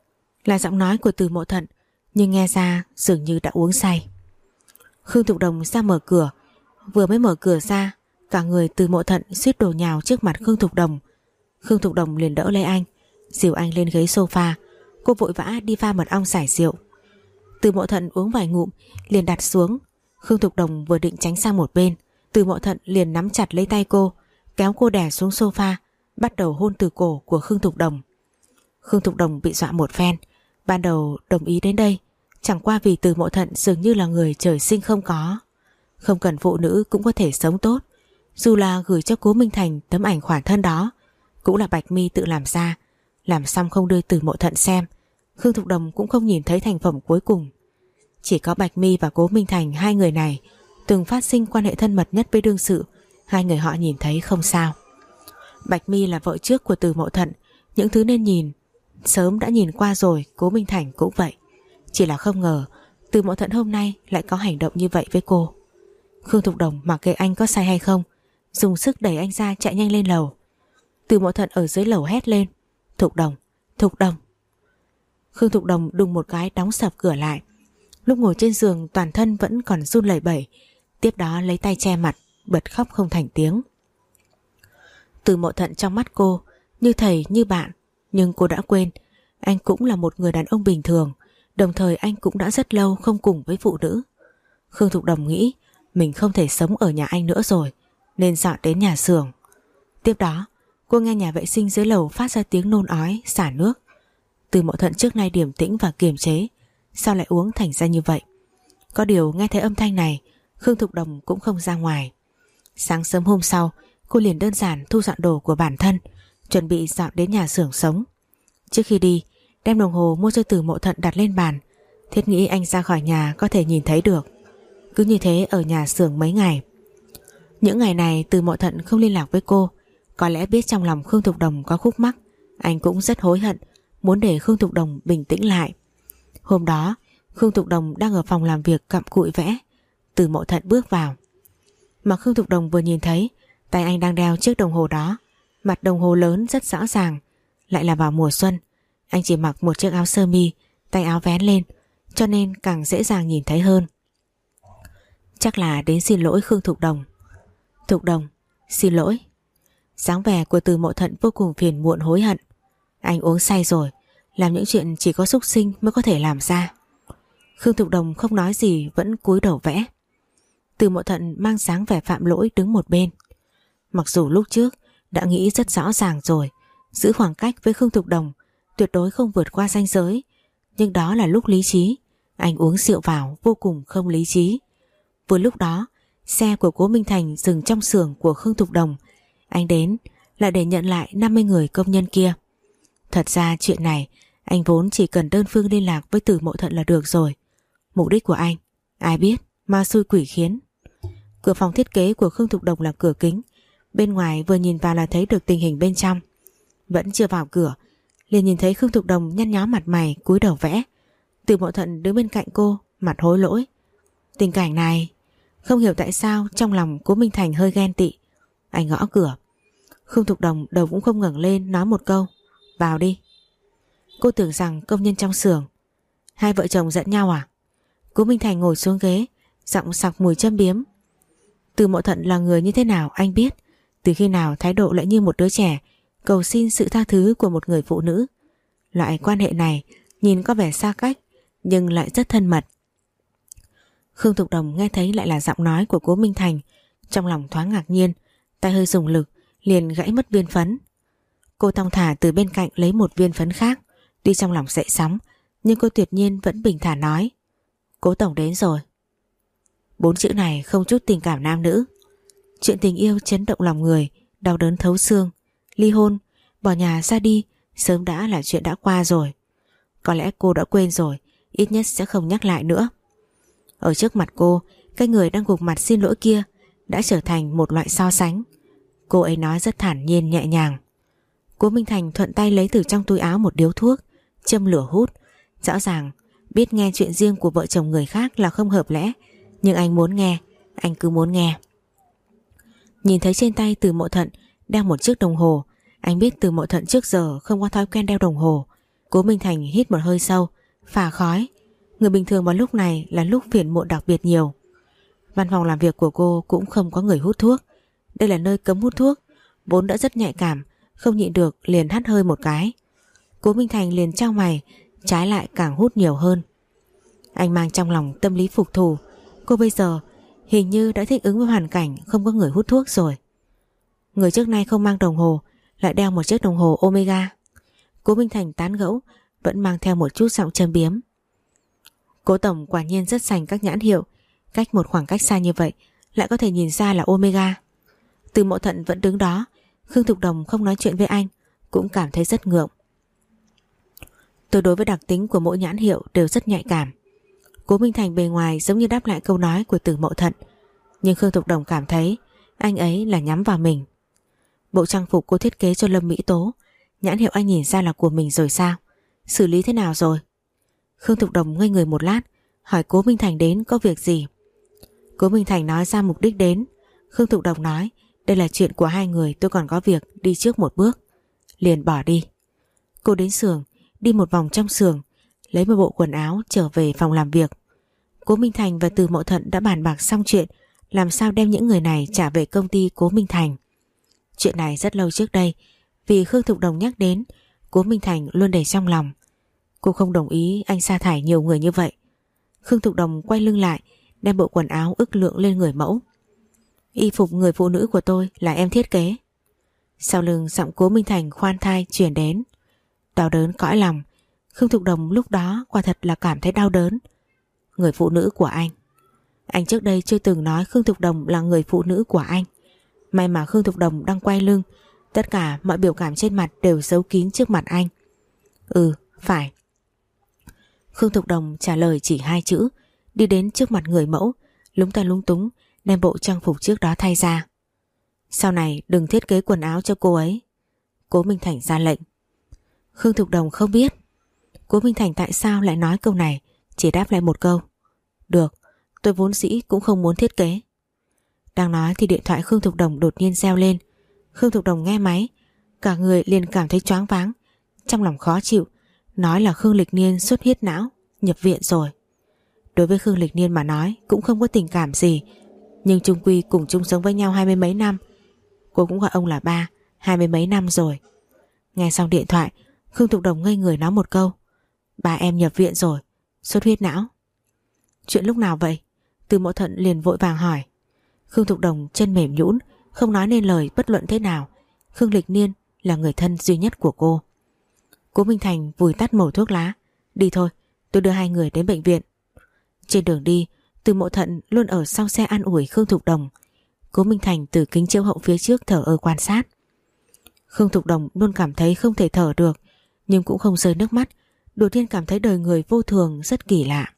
Là giọng nói của Từ Mộ Thận, nhưng nghe ra dường như đã uống say. Khương Thục Đồng ra mở cửa. Vừa mới mở cửa ra, cả người Từ Mộ Thận suýt đổ nhào trước mặt Khương Thục Đồng. Khương Thục Đồng liền đỡ lấy anh, dìu anh lên ghế sofa. Cô vội vã đi pha mật ong xải rượu. Từ Mộ Thận uống vài ngụm liền đặt xuống. Khương Thục Đồng vừa định tránh sang một bên, Từ Mộ Thận liền nắm chặt lấy tay cô, kéo cô đè xuống sofa, bắt đầu hôn từ cổ của Khương Thục Đồng. Khương Thục Đồng bị dọa một phen. Ban đầu đồng ý đến đây chẳng qua vì Từ Mộ Thận dường như là người trời sinh không có, không cần phụ nữ cũng có thể sống tốt. Dù là gửi cho Cố Minh Thành tấm ảnh khoản thân đó, cũng là Bạch Mi tự làm ra, làm xong không đưa Từ Mộ Thận xem. Khương Thục Đồng cũng không nhìn thấy thành phẩm cuối cùng. Chỉ có Bạch Mi và Cố Minh Thành, hai người này từng phát sinh quan hệ thân mật nhất với đương sự, hai người họ nhìn thấy không sao. Bạch Mi là vợ trước của Từ Mộ Thận, những thứ nên nhìn sớm đã nhìn qua rồi. Cố Minh Thành cũng vậy. Chỉ là không ngờ Từ Mộ Thận hôm nay lại có hành động như vậy với cô. Khương Thục Đồng mặc kệ anh có say hay không, dùng sức đẩy anh ra chạy nhanh lên lầu. Từ Mộ Thận ở dưới lầu hét lên: Thục Đồng, Thục Đồng. Khương Thục Đồng đùng một cái đóng sập cửa lại. Lúc ngồi trên giường toàn thân vẫn còn run lẩy bẩy, tiếp đó lấy tay che mặt, bật khóc không thành tiếng. Từ Mộ Thận trong mắt cô như thầy như bạn, nhưng cô đã quên anh cũng là một người đàn ông bình thường, đồng thời anh cũng đã rất lâu không cùng với phụ nữ. Khương Thục Đồng nghĩ mình không thể sống ở nhà anh nữa rồi, nên dọn đến nhà xưởng. Tiếp đó cô nghe nhà vệ sinh dưới lầu phát ra tiếng nôn ói xả nước. Từ Mộ Thận trước nay điềm tĩnh và kiềm chế, sao lại uống thành ra như vậy? Có điều nghe thấy âm thanh này, Khương Thục Đồng cũng không ra ngoài. Sáng sớm hôm sau, cô liền đơn giản thu dọn đồ của bản thân, chuẩn bị dọn đến nhà xưởng sống. Trước khi đi, đem đồng hồ mua cho Từ Mộ Thận đặt lên bàn, thiết nghĩ anh ra khỏi nhà có thể nhìn thấy được. Cứ như thế ở nhà xưởng mấy ngày. Những ngày này Từ Mộ Thận không liên lạc với cô, có lẽ biết trong lòng Khương Thục Đồng có khúc mắc. Anh cũng rất hối hận, muốn để Khương Thục Đồng bình tĩnh lại. Hôm đó Khương Thục Đồng đang ở phòng làm việc cặm cụi vẽ. Từ Mộ Thận bước vào. Mà Khương Thục Đồng vừa nhìn thấy tay anh đang đeo chiếc đồng hồ đó, mặt đồng hồ lớn rất rõ ràng. Lại là vào mùa xuân, anh chỉ mặc một chiếc áo sơ mi, tay áo vén lên, cho nên càng dễ dàng nhìn thấy hơn. Chắc là đến xin lỗi Khương Thục Đồng. Thục Đồng, xin lỗi. Dáng vẻ của Từ Mộ Thận vô cùng phiền muộn hối hận. Anh uống say rồi, làm những chuyện chỉ có súc sinh mới có thể làm ra. Khương Thục Đồng không nói gì, vẫn cúi đầu vẽ. Từ Mộ Thận mang dáng vẻ phạm lỗi đứng một bên. Mặc dù lúc trước đã nghĩ rất rõ ràng rồi, giữ khoảng cách với Khương Thục Đồng, tuyệt đối không vượt qua ranh giới, nhưng đó là lúc lý trí. Anh uống rượu vào vô cùng không lý trí. Vừa lúc đó xe của Cố Minh Thành dừng trong xưởng của Khương Thục Đồng. Anh đến là để nhận lại năm mươi người công nhân kia. Thật ra chuyện này anh vốn chỉ cần đơn phương liên lạc với Từ Mộ Thận là được rồi. Mục đích của anh ai biết, ma xui quỷ khiến. Cửa phòng thiết kế của Khương Thục Đồng là cửa kính, bên ngoài vừa nhìn vào là thấy được tình hình bên trong. Vẫn chưa vào cửa, liền nhìn thấy Khương Thục Đồng nhăn nhó mặt mày cúi đầu vẽ. Từ Mộ Thận đứng bên cạnh cô, mặt hối lỗi. Tình cảnh này không hiểu tại sao trong lòng Cố Minh Thành hơi ghen tị. Anh gõ cửa. Khương Thục Đồng đầu cũng không ngẩng lên, nói một câu: vào đi. Cô tưởng rằng công nhân trong xưởng. Hai vợ chồng giận nhau à? Cố Minh Thành ngồi xuống ghế, giọng sặc mùi châm biếm. Từ Mộ Thận là người như thế nào anh biết. Từ khi nào thái độ lại như một đứa trẻ cầu xin sự tha thứ của một người phụ nữ. Loại quan hệ này nhìn có vẻ xa cách, nhưng lại rất thân mật. Khương Thục Đồng nghe thấy lại là giọng nói của Cố Minh Thành, trong lòng thoáng ngạc nhiên, tay hơi dùng lực liền gãy mất viên phấn. Cô thong thả từ bên cạnh lấy một viên phấn khác, đi trong lòng dậy sóng, Nhưng cô tuyệt nhiên vẫn bình thản nói: Cố tổng đến rồi. Bốn chữ này không chút tình cảm nam nữ. Chuyện tình yêu chấn động lòng người, đau đớn thấu xương. Ly hôn, bỏ nhà ra đi sớm đã là chuyện đã qua rồi. Có lẽ cô đã quên rồi, ít nhất sẽ không nhắc lại nữa. Ở trước mặt cô, cái người đang gục mặt xin lỗi kia đã trở thành một loại so sánh. Cô ấy nói rất thản nhiên nhẹ nhàng. Cố Minh Thành thuận tay lấy từ trong túi áo một điếu thuốc, châm lửa hút. Rõ ràng biết nghe chuyện riêng của vợ chồng người khác là không hợp lẽ, nhưng anh muốn nghe, anh cứ muốn nghe. Nhìn thấy trên tay Từ Mộ Thận đeo một chiếc đồng hồ, anh biết Từ Mộ Thận trước giờ không có thói quen đeo đồng hồ. Cố Minh Thành hít một hơi sâu, phả khói. Người bình thường vào lúc này là lúc phiền muộn đặc biệt nhiều. Văn phòng làm việc của cô cũng không có người hút thuốc. Đây là nơi cấm hút thuốc, vốn đã rất nhạy cảm, không nhịn được liền hắt hơi một cái. Cố Minh Thành liền chau mày, trái lại càng hút nhiều hơn. Anh mang trong lòng tâm lý phục thù. Cô bây giờ hình như đã thích ứng với hoàn cảnh không có người hút thuốc rồi. Người trước nay không mang đồng hồ lại đeo một chiếc đồng hồ Omega. Cố Minh Thành tán gẫu vẫn mang theo một chút giọng châm biếm. Cố tổng quả nhiên rất sành các nhãn hiệu, cách một khoảng cách xa như vậy lại có thể nhìn ra là Omega. Từ Mộ Thận vẫn đứng đó. Khương Thục Đồng không nói chuyện với anh, cũng cảm thấy rất ngượng. Tôi đối với đặc tính của mỗi nhãn hiệu đều rất nhạy cảm. Cố Minh Thành bề ngoài giống như đáp lại câu nói của Từ Mộ Thận, nhưng Khương Thục Đồng cảm thấy anh ấy là nhắm vào mình. Bộ trang phục cô thiết kế cho Lâm Mỹ Tố, nhãn hiệu anh nhìn ra là của mình rồi sao? Xử lý thế nào rồi? Khương Thục Đồng ngây người một lát, hỏi Cố Minh Thành đến có việc gì. Cố Minh Thành nói ra mục đích đến. Khương Thục Đồng nói đây là chuyện của hai người, tôi còn có việc đi trước một bước. Liền bỏ đi. Cô đến xưởng, đi một vòng trong xưởng, lấy một bộ quần áo trở về phòng làm việc. Cố Minh Thành và Từ Mộ Thận đã bàn bạc xong chuyện làm sao đem những người này trả về công ty Cố Minh Thành. Chuyện này rất lâu trước đây, vì Khương Thục Đồng nhắc đến, Cố Minh Thành luôn để trong lòng. Cô không đồng ý anh sa thải nhiều người như vậy. Khương Thục Đồng quay lưng lại, đem bộ quần áo ức lượng lên người mẫu. Y phục người phụ nữ của tôi là em thiết kế. Sau lưng giọng Cố Minh Thành khoan thai truyền đến. Đau đớn cõi lòng. Khương Thục Đồng lúc đó quả thật là cảm thấy đau đớn. Người phụ nữ của anh. Anh trước đây chưa từng nói Khương Thục Đồng là người phụ nữ của anh. May mà Khương Thục Đồng đang quay lưng, tất cả mọi biểu cảm trên mặt đều giấu kín trước mặt anh. Ừ, phải. Khương Thục Đồng trả lời chỉ hai chữ, đi đến trước mặt người mẫu, lúng ta lúng túng đem bộ trang phục trước đó thay ra. Sau này đừng thiết kế quần áo cho cô ấy. Cố Minh Thành ra lệnh. Khương Thục Đồng không biết Cố Minh Thành tại sao lại nói câu này, chỉ đáp lại một câu. Được, tôi vốn dĩ cũng không muốn thiết kế. Đang nói thì điện thoại Khương Thục Đồng đột nhiên reo lên. Khương Thục Đồng nghe máy, cả người liền cảm thấy choáng váng, trong lòng khó chịu, nói là Khương Lịch Niên xuất huyết não, nhập viện rồi. Đối với Khương Lịch Niên mà nói cũng không có tình cảm gì, nhưng chung quy cùng chung sống với nhau hai mươi mấy năm. Cô cũng gọi ông là ba, hai mươi mấy năm rồi. Nghe xong điện thoại, Khương Thục Đồng ngây người nói một câu. Ba em nhập viện rồi, xuất huyết não. Chuyện lúc nào vậy? Từ Mộ Thận liền vội vàng hỏi. Khương Thục Đồng chân mềm nhũn, không nói nên lời bất luận thế nào. Khương Lịch Niên là người thân duy nhất của cô. Cố Minh Thành vùi tắt mẩu thuốc lá. Đi thôi, tôi đưa hai người đến bệnh viện. Trên đường đi, Từ Mộ Thận luôn ở sau xe an ủi Khương Thục Đồng. Cố Minh Thành từ kính chiếu hậu phía trước thở ơ quan sát. Khương Thục Đồng luôn cảm thấy không thể thở được, nhưng cũng không rơi nước mắt. Đột nhiên cảm thấy đời người vô thường rất kỳ lạ.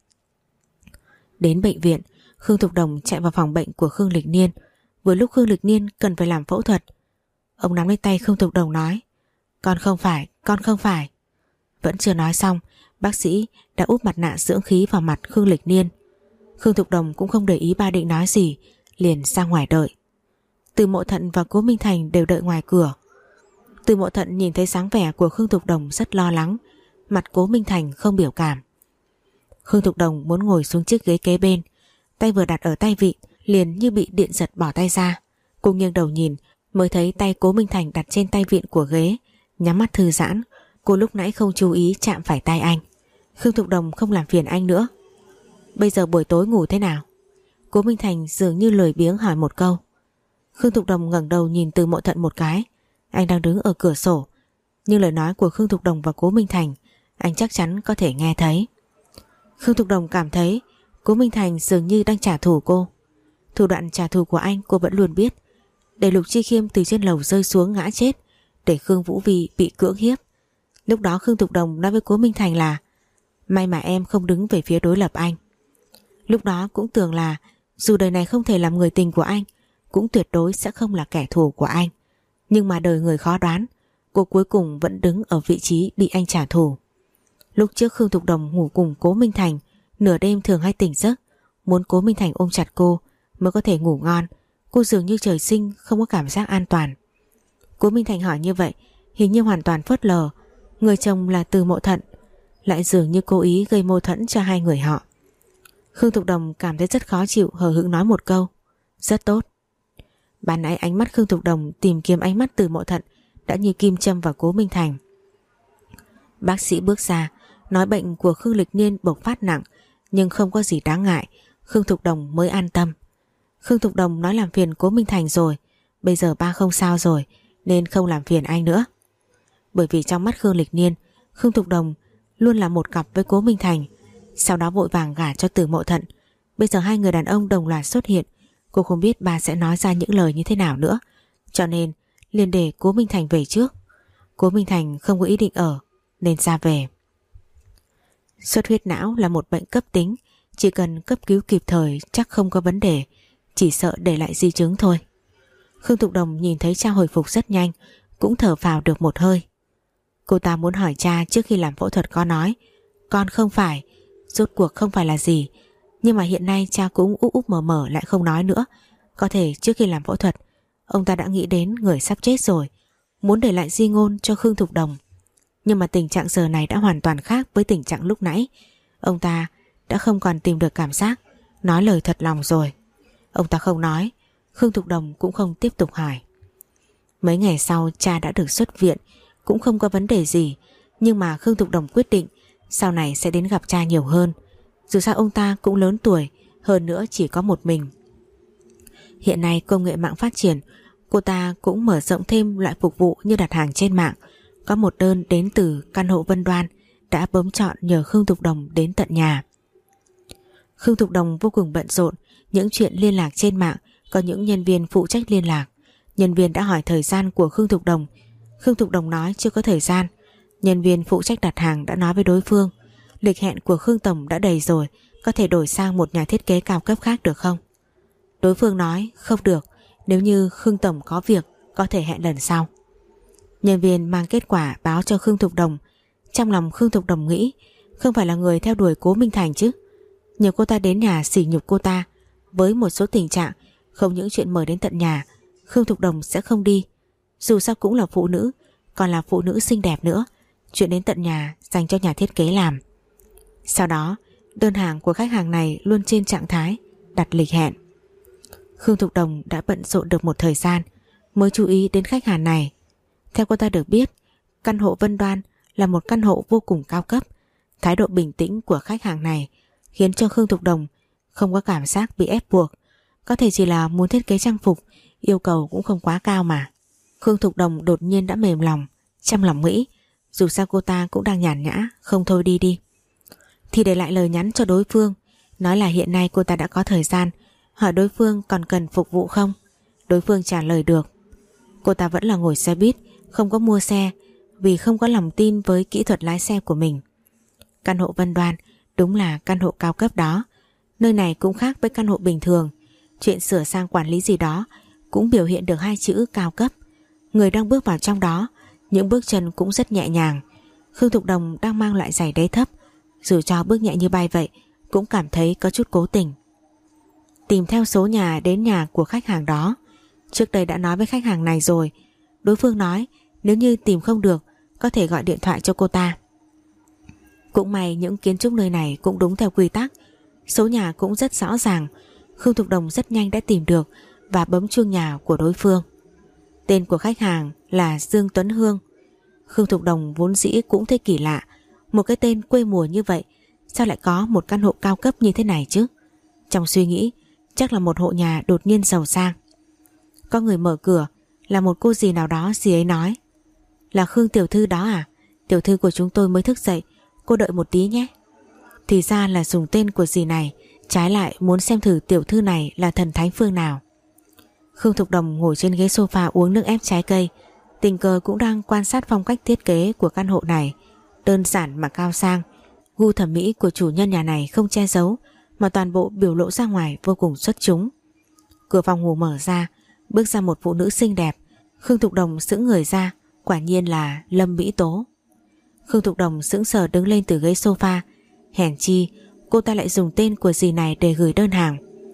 Đến bệnh viện, Khương Thục Đồng chạy vào phòng bệnh của Khương Lịch Niên. Vừa lúc Khương Lịch Niên cần phải làm phẫu thuật, ông nắm lấy tay Khương Thục Đồng nói. Con không phải, con không phải. Vẫn chưa nói xong, bác sĩ đã úp mặt nạ dưỡng khí vào mặt Khương Lịch Niên. Khương Thục Đồng cũng không để ý ba định nói gì, liền ra ngoài đợi. Từ Mộ Thận và Cố Minh Thành đều đợi ngoài cửa. Từ Mộ Thận nhìn thấy dáng vẻ của Khương Thục Đồng rất lo lắng, mặt Cố Minh Thành không biểu cảm. Khương Thục Đồng muốn ngồi xuống chiếc ghế kế bên, tay vừa đặt ở tay vịn liền như bị điện giật bỏ tay ra. Cô nghiêng đầu nhìn mới thấy tay Cố Minh Thành đặt trên tay vịn của ghế, nhắm mắt thư giãn. Cô lúc nãy không chú ý chạm phải tay anh. Khương Thục Đồng không làm phiền anh nữa. Bây giờ buổi tối ngủ thế nào? Cố Minh Thành dường như lười biếng hỏi một câu. Khương Thục Đồng ngẩng đầu nhìn Từ Mộ Thận một cái. Anh đang đứng ở cửa sổ, nhưng lời nói của Khương Thục Đồng và Cố Minh Thành anh chắc chắn có thể nghe thấy. Khương Thục Đồng cảm thấy Cố Minh Thành dường như đang trả thù cô. Thủ đoạn trả thù của anh cô vẫn luôn biết. Để Lục Chi Khiêm từ trên lầu rơi xuống ngã chết, để Khương Vũ Vi bị cưỡng hiếp. Lúc đó Khương Thục Đồng nói với Cố Minh Thành là may mà em không đứng về phía đối lập anh. Lúc đó cũng tưởng là dù đời này không thể làm người tình của anh, cũng tuyệt đối sẽ không là kẻ thù của anh. Nhưng mà đời người khó đoán, cô cuối cùng vẫn đứng ở vị trí bị anh trả thù. Lúc trước Khương Thục Đồng ngủ cùng Cố Minh Thành, nửa đêm thường hay tỉnh giấc, muốn Cố Minh Thành ôm chặt cô mới có thể ngủ ngon. Cô dường như trời sinh không có cảm giác an toàn. Cố Minh Thành hỏi như vậy hình như hoàn toàn phớt lờ người chồng là Từ Mộ Thận, lại dường như cố ý gây mâu thuẫn cho hai người họ. Khương Thục Đồng cảm thấy rất khó chịu, hờ hững nói một câu: rất tốt. Ban nãy ánh mắt Khương Thục Đồng tìm kiếm ánh mắt Từ Mộ Thận đã như kim châm vào Cố Minh Thành. Bác sĩ bước ra nói bệnh của Khương Lịch Niên bộc phát nặng, nhưng không có gì đáng ngại. Khương Thục Đồng mới an tâm. Khương Thục Đồng nói làm phiền Cố Minh Thành rồi, bây giờ ba không sao rồi nên không làm phiền anh nữa. Bởi vì trong mắt Khương Lịch Niên, Khương Thục Đồng luôn là một cặp với Cố Minh Thành, sau đó vội vàng gả cho Từ Mộ Thận. Bây giờ hai người đàn ông đồng loạt xuất hiện, cô không biết ba sẽ nói ra những lời như thế nào nữa, cho nên liền để Cố Minh Thành về trước. Cố Minh Thành không có ý định ở nên ra về. Xuất huyết não là một bệnh cấp tính, chỉ cần cấp cứu kịp thời chắc không có vấn đề, chỉ sợ để lại di chứng thôi. Khương Thục Đồng nhìn thấy cha hồi phục rất nhanh, cũng thở phào được một hơi. Cô ta muốn hỏi cha trước khi làm phẫu thuật có nói con không phải, rốt cuộc không phải là gì, nhưng mà hiện nay cha cũng úp úp mở mở lại không nói nữa. Có thể trước khi làm phẫu thuật ông ta đã nghĩ đến người sắp chết rồi, muốn để lại di ngôn cho Khương Thục Đồng. Nhưng mà tình trạng giờ này đã hoàn toàn khác với tình trạng lúc nãy. Ông ta đã không còn tìm được cảm giác nói lời thật lòng rồi. Ông ta không nói, Khương Thục Đồng cũng không tiếp tục hỏi. Mấy ngày sau cha đã được xuất viện, cũng không có vấn đề gì, nhưng mà Khương Thục Đồng quyết định sau này sẽ đến gặp cha nhiều hơn. Dù sao ông ta cũng lớn tuổi, hơn nữa chỉ có một mình. Hiện nay công nghệ mạng phát triển, cô ta cũng mở rộng thêm loại phục vụ như đặt hàng trên mạng. Có một đơn đến từ căn hộ Vân Đoan đã bấm chọn nhờ Khương Thục Đồng đến tận nhà. Khương Thục Đồng vô cùng bận rộn, những chuyện liên lạc trên mạng có những nhân viên phụ trách liên lạc. Nhân viên đã hỏi thời gian của Khương Thục Đồng. Khương Thục Đồng nói chưa có thời gian. Nhân viên phụ trách đặt hàng đã nói với đối phương lịch hẹn của Khương Tổng đã đầy rồi, có thể đổi sang một nhà thiết kế cao cấp khác được không? Đối phương nói không được, nếu như Khương Tổng có việc có thể hẹn lần sau. Nhân viên mang kết quả báo cho Khương Thục Đồng. Trong lòng Khương Thục Đồng nghĩ không phải là người theo đuổi Cố Minh Thành chứ. Nhờ cô ta đến nhà sỉ nhục cô ta, với một số tình trạng không những chuyện mời đến tận nhà Khương Thục Đồng sẽ không đi. Dù sao cũng là phụ nữ, còn là phụ nữ xinh đẹp nữa, chuyện đến tận nhà dành cho nhà thiết kế làm. Sau đó đơn hàng của khách hàng này luôn trên trạng thái đặt lịch hẹn. Khương Thục Đồng đã bận rộn được một thời gian mới chú ý đến khách hàng này. Theo cô ta được biết, căn hộ Vân Đoan là một căn hộ vô cùng cao cấp. Thái độ bình tĩnh của khách hàng này khiến cho Khương Thục Đồng không có cảm giác bị ép buộc. Có thể chỉ là muốn thiết kế trang phục, yêu cầu cũng không quá cao mà. Khương Thục Đồng đột nhiên đã mềm lòng, trong lòng nghĩ dù sao cô ta cũng đang nhàn nhã, không thôi đi đi. Thì để lại lời nhắn cho đối phương, nói là hiện nay cô ta đã có thời gian, hỏi đối phương còn cần phục vụ không. Đối phương trả lời được. Cô ta vẫn là ngồi xe buýt, không có mua xe, vì không có lòng tin với kỹ thuật lái xe của mình. Căn hộ Vân Đoan đúng là căn hộ cao cấp đó. Nơi này cũng khác với căn hộ bình thường. Chuyện sửa sang quản lý gì đó cũng biểu hiện được hai chữ cao cấp. Người đang bước vào trong đó, những bước chân cũng rất nhẹ nhàng. Khương Thục Đồng đang mang loại giày đế thấp, dù cho bước nhẹ như bay vậy cũng cảm thấy có chút cố tình. Tìm theo số nhà đến nhà của khách hàng đó. Trước đây đã nói với khách hàng này rồi. Đối phương nói nếu như tìm không được có thể gọi điện thoại cho cô ta. Cũng may những kiến trúc nơi này cũng đúng theo quy tắc, số nhà cũng rất rõ ràng. Khương Thục Đồng rất nhanh đã tìm được và bấm chuông nhà của đối phương. Tên của khách hàng là Dương Tuấn Hương. Khương Thục Đồng vốn dĩ cũng thấy kỳ lạ, một cái tên quê mùa như vậy sao lại có một căn hộ cao cấp như thế này chứ. Trong suy nghĩ chắc là một hộ nhà đột nhiên giàu sang. Có người mở cửa, là một cô dì nào đó. Dì ấy nói là Khương tiểu thư đó à? Tiểu thư của chúng tôi mới thức dậy, cô đợi một tí nhé. Thì ra là dùng tên của dì này, trái lại muốn xem thử tiểu thư này là thần thánh phương nào. Khương Thục Đồng ngồi trên ghế sofa uống nước ép trái cây, tình cờ cũng đang quan sát phong cách thiết kế của căn hộ này, đơn giản mà cao sang. Gu thẩm mỹ của chủ nhân nhà này không che giấu, mà toàn bộ biểu lộ ra ngoài vô cùng xuất chúng. Cửa phòng ngủ mở ra, bước ra một phụ nữ xinh đẹp. Khương Thục Đồng sững người ra, quả nhiên là Lâm Mỹ Tố. Khương Thục Đồng sững sờ đứng lên từ ghế sofa, hèn chi cô ta lại dùng tên của dì này để gửi đơn hàng.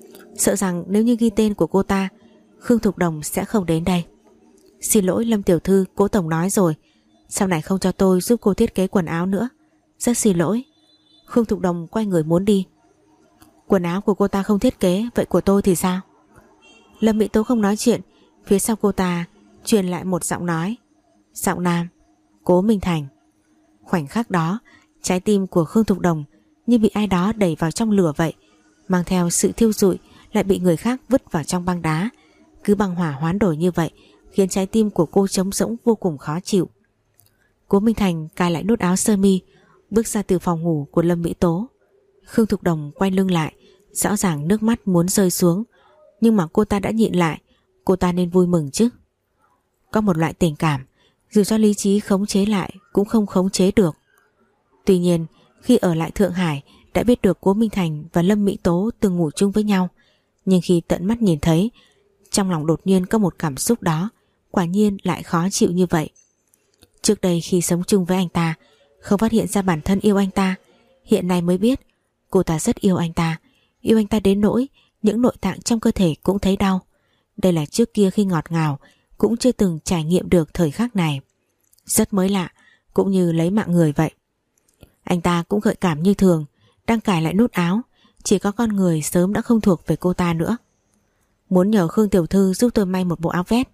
Sợ rằng nếu như ghi tên của cô ta, Khương Thục Đồng sẽ không đến đây. Xin lỗi Lâm tiểu thư, cố tổng nói rồi, sau này không cho tôi giúp cô thiết kế quần áo nữa. Rất xin lỗi. Khương Thục Đồng quay người muốn đi. Quần áo của cô ta không thiết kế, vậy của tôi thì sao? Lâm Mỹ Tố không nói chuyện, phía sau cô ta truyền lại một giọng nói. Giọng nam, Cố Minh Thành. Khoảnh khắc đó, trái tim của Khương Thục Đồng như bị ai đó đẩy vào trong lửa vậy, mang theo sự thiêu rụi, lại bị người khác vứt vào trong băng đá. Cứ băng hỏa hoán đổi như vậy khiến trái tim của cô trống rỗng vô cùng khó chịu. Cố Minh Thành cài lại nút áo sơ mi, bước ra từ phòng ngủ của Lâm Mỹ Tố. Khương Thục Đồng quay lưng lại, rõ ràng nước mắt muốn rơi xuống, nhưng mà cô ta đã nhịn lại. Cô ta nên vui mừng chứ. Có một loại tình cảm dù cho lý trí khống chế lại cũng không khống chế được. Tuy nhiên khi ở lại Thượng Hải đã biết được Cố Minh Thành và Lâm Mỹ Tố từng ngủ chung với nhau, nhưng khi tận mắt nhìn thấy, trong lòng đột nhiên có một cảm xúc đó, quả nhiên lại khó chịu như vậy. Trước đây khi sống chung với anh ta, không phát hiện ra bản thân yêu anh ta, hiện nay mới biết cô ta rất yêu anh ta, yêu anh ta đến nỗi những nội tạng trong cơ thể cũng thấy đau. Đây là trước kia khi ngọt ngào cũng chưa từng trải nghiệm được thời khắc này. Rất mới lạ, cũng như lấy mạng người vậy. Anh ta cũng gợi cảm như thường, đang cài lại nút áo, chỉ có con người sớm đã không thuộc về cô ta nữa. Muốn nhờ Khương tiểu thư giúp tôi may một bộ áo vest.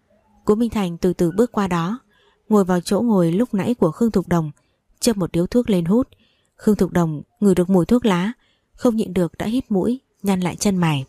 Cố Minh Thành từ từ bước qua đó, ngồi vào chỗ ngồi lúc nãy của Khương Thục Đồng, châm một điếu thuốc lên hút. Khương Thục Đồng ngửi được mùi thuốc lá, không nhịn được đã hít mũi, nhăn lại chân mày.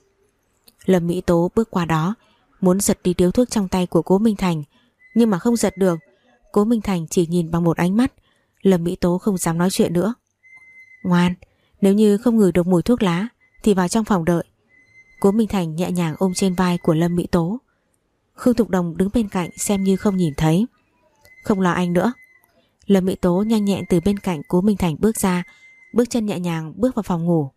Lâm Mỹ Tố bước qua đó, muốn giật đi điếu thuốc trong tay của Cố Minh Thành, nhưng mà không giật được. Cố Minh Thành chỉ nhìn bằng một ánh mắt. Lâm Mỹ Tố không dám nói chuyện nữa. Ngoan, nếu như không ngửi được mùi thuốc lá thì vào trong phòng đợi. Cố Minh Thành nhẹ nhàng ôm trên vai của Lâm Mỹ Tố. Khương Thục Đồng đứng bên cạnh xem như không nhìn thấy. Không lo anh nữa. Lâm Mỹ Tố nhanh nhẹn từ bên cạnh Cố Minh Thành bước ra, bước chân nhẹ nhàng bước vào phòng ngủ.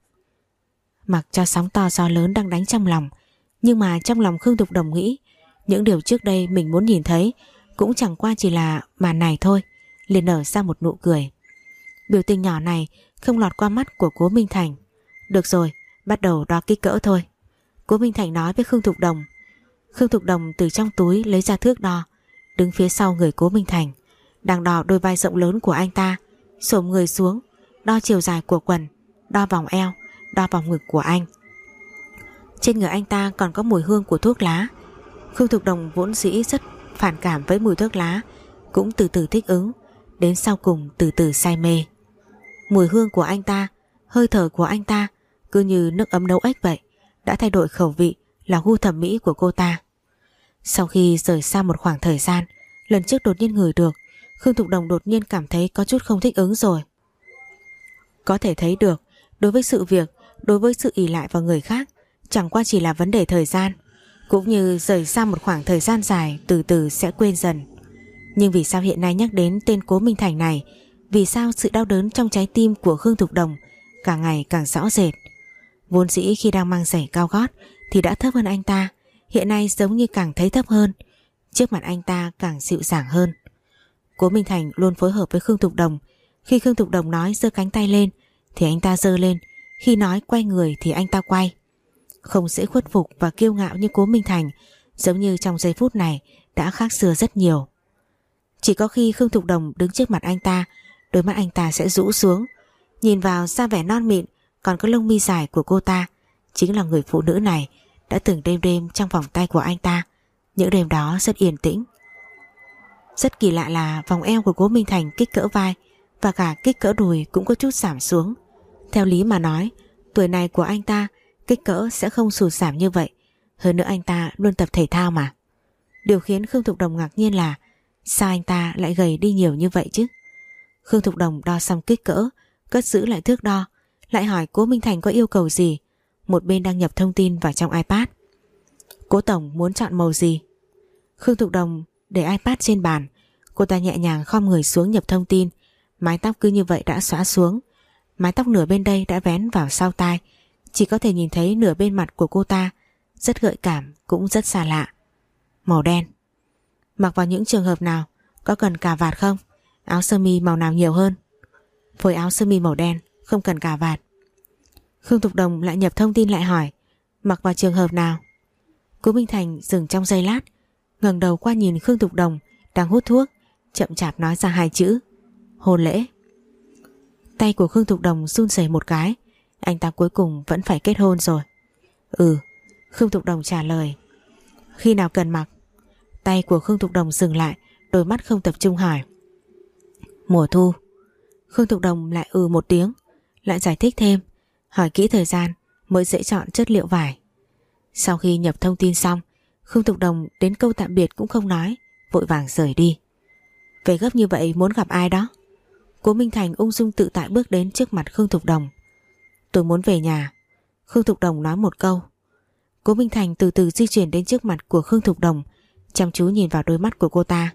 Mặc cho sóng to gió lớn đang đánh trong lòng, nhưng mà trong lòng Khương Thục Đồng nghĩ những điều trước đây mình muốn nhìn thấy cũng chẳng qua chỉ là màn này thôi, liền nở ra một nụ cười. Biểu tình nhỏ này không lọt qua mắt của Cố Minh Thành. Được rồi, bắt đầu đo kích cỡ thôi, Cố Minh Thành nói với Khương Thục Đồng. Khương Thục Đồng từ trong túi lấy ra thước đo, đứng phía sau người Cố Minh Thành, đang đo đôi vai rộng lớn của anh ta, xổm người xuống, đo chiều dài của quần, đo vòng eo, đo vòng ngực của anh. Trên người anh ta còn có mùi hương của thuốc lá. Khương Thục Đồng vốn dĩ rất phản cảm với mùi thuốc lá, cũng từ từ thích ứng, đến sau cùng từ từ say mê. Mùi hương của anh ta, hơi thở của anh ta cứ như nước ấm nấu ếch vậy, đã thay đổi khẩu vị, là gu thẩm mỹ của cô ta. Sau khi rời xa một khoảng thời gian, lần trước đột nhiên ngửi được, Khương Thục Đồng đột nhiên cảm thấy có chút không thích ứng rồi. Có thể thấy được, đối với sự việc, đối với sự ỷ lại vào người khác, chẳng qua chỉ là vấn đề thời gian, cũng như rời xa một khoảng thời gian dài từ từ sẽ quên dần. Nhưng vì sao hiện nay nhắc đến tên Cố Minh Thành này, vì sao sự đau đớn trong trái tim của Khương Thục Đồng càng ngày càng rõ rệt. Vốn dĩ khi đang mang giày cao gót thì đã thấp hơn anh ta, hiện nay giống như càng thấy thấp hơn, trước mặt anh ta càng dịu dàng hơn. Cố Minh Thành luôn phối hợp với Khương Thục Đồng, khi Khương Thục Đồng nói giơ cánh tay lên thì anh ta giơ lên, khi nói quay người thì anh ta quay. Không dễ khuất phục và kiêu ngạo như Cố Minh Thành, giống như trong giây phút này đã khác xưa rất nhiều. Chỉ có khi Khương Thục Đồng đứng trước mặt anh ta, đôi mắt anh ta sẽ rũ xuống, nhìn vào da vẻ non mịn còn có lông mi dài của cô ta, chính là người phụ nữ này đã từng đêm đêm trong vòng tay của anh ta. Những đêm đó rất yên tĩnh. Rất kỳ lạ là vòng eo của Cố Minh Thành kích cỡ vai và cả kích cỡ đùi cũng có chút giảm xuống. Theo lý mà nói, tuổi này của anh ta kích cỡ sẽ không sụt giảm như vậy. Hơn nữa anh ta luôn tập thể thao mà. Điều khiến Khương Thục Đồng ngạc nhiên là sao anh ta lại gầy đi nhiều như vậy chứ? Khương Thục Đồng đo xong kích cỡ, cất giữ lại thước đo, lại hỏi Cố Minh Thành có yêu cầu gì. Một bên đang nhập thông tin vào trong iPad. Cố tổng muốn chọn màu gì? Khương Thục Đồng để iPad trên bàn. Cô ta nhẹ nhàng khom người xuống nhập thông tin. Mái tóc cứ như vậy đã xõa xuống. Mái tóc nửa bên đây đã vén vào sau tai, chỉ có thể nhìn thấy nửa bên mặt của cô ta. Rất gợi cảm, cũng rất xa lạ. Màu đen. Mặc vào những trường hợp nào? Có cần cà vạt không? Áo sơ mi màu nào nhiều hơn? Phối áo sơ mi màu đen, không cần cà vạt. Khương Thục Đồng lại nhập thông tin lại hỏi, mặc vào trường hợp nào? Cố Minh Thành dừng trong giây lát, ngẩng đầu qua nhìn Khương Thục Đồng đang hút thuốc, chậm chạp nói ra hai chữ: hôn lễ. Tay của Khương Thục Đồng run rẩy một cái. Anh ta cuối cùng vẫn phải kết hôn rồi. Ừ, Khương Thục Đồng trả lời. Khi nào cần mặc? Tay của Khương Thục Đồng dừng lại, đôi mắt không tập trung hỏi. Mùa thu. Khương Thục Đồng lại ừ một tiếng, lại giải thích thêm, hỏi kỹ thời gian mới dễ chọn chất liệu vải. Sau khi nhập thông tin xong, Khương Thục Đồng đến câu tạm biệt cũng không nói, vội vàng rời đi. Về gấp như vậy muốn gặp ai đó? Cố Minh Thành ung dung tự tại bước đến trước mặt Khương Thục Đồng. Tôi muốn về nhà. Khương Thục Đồng nói một câu. Cố Minh Thành từ từ di chuyển đến trước mặt của Khương Thục Đồng, chăm chú nhìn vào đôi mắt của cô ta.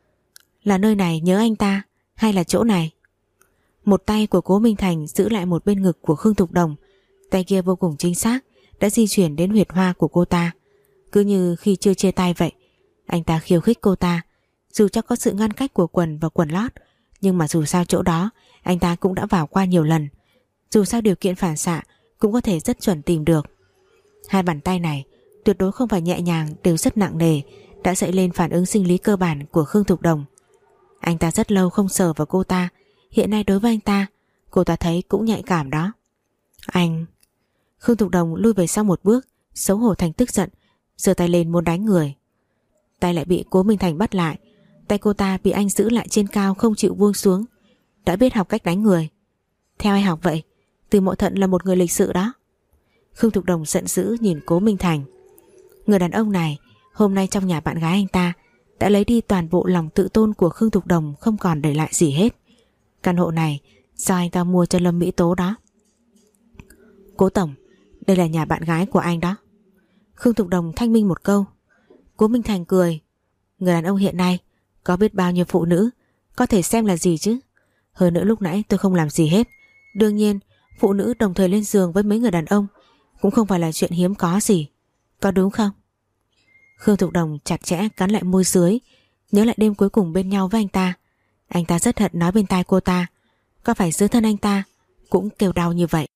Là nơi này nhớ anh ta hay là chỗ này? Một tay của Cố Minh Thành giữ lại một bên ngực của Khương Thục Đồng, tay kia vô cùng chính xác đã di chuyển đến huyệt hoa của cô ta. Cứ như khi chưa chia tay vậy. Anh ta khiêu khích cô ta. Dù cho có sự ngăn cách của quần và quần lót, nhưng mà dù sao chỗ đó anh ta cũng đã vào qua nhiều lần. Dù sao điều kiện phản xạ cũng có thể rất chuẩn tìm được. Hai bàn tay này tuyệt đối không phải nhẹ nhàng, đều rất nặng nề, đã dậy lên phản ứng sinh lý cơ bản của Khương Thục Đồng. Anh ta rất lâu không sờ vào cô ta, hiện nay đối với anh ta, cô ta thấy cũng nhạy cảm đó. Anh... Khương Thục Đồng lui về sau một bước, xấu hổ thành tức giận, giơ tay lên muốn đánh người. Tay lại bị Cố Minh Thành bắt lại. Tay cô ta bị anh giữ lại trên cao không chịu buông xuống. Đã biết học cách đánh người. Theo ai học vậy? Từ Mộ Thận là một người lịch sự đó. Khương Thục Đồng giận dữ nhìn Cố Minh Thành. Người đàn ông này hôm nay trong nhà bạn gái anh ta đã lấy đi toàn bộ lòng tự tôn của Khương Thục Đồng, không còn để lại gì hết. Căn hộ này do anh ta mua cho Lâm Mỹ Tố đó. Cố tổng, đây là nhà bạn gái của anh đó. Khương Thục Đồng thanh minh một câu. Cố Minh Thành cười. Người đàn ông hiện nay có biết bao nhiêu phụ nữ có thể xem là gì chứ. Hơn nữa lúc nãy tôi không làm gì hết. Đương nhiên phụ nữ đồng thời lên giường với mấy người đàn ông cũng không phải là chuyện hiếm có gì. Có đúng không? Khương Thục Đồng chặt chẽ cắn lại môi dưới, nhớ lại đêm cuối cùng bên nhau với anh ta. Anh ta rất hận nói bên tai cô ta, có phải dưới thân anh ta cũng kêu đau như vậy.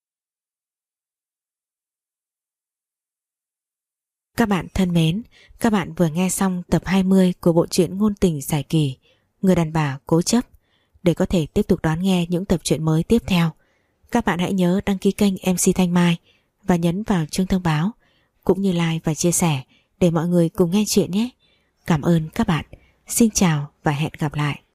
Các bạn thân mến, các bạn vừa nghe xong tập hai mươi của bộ truyện ngôn tình giải kỳ Người đàn bà cố chấp. Để có thể tiếp tục đón nghe những tập truyện mới tiếp theo, các bạn hãy nhớ đăng ký kênh em xê Thanh Mai và nhấn vào chuông thông báo, cũng như like và chia sẻ để mọi người cùng nghe chuyện nhé. Cảm ơn các bạn. Xin chào và hẹn gặp lại.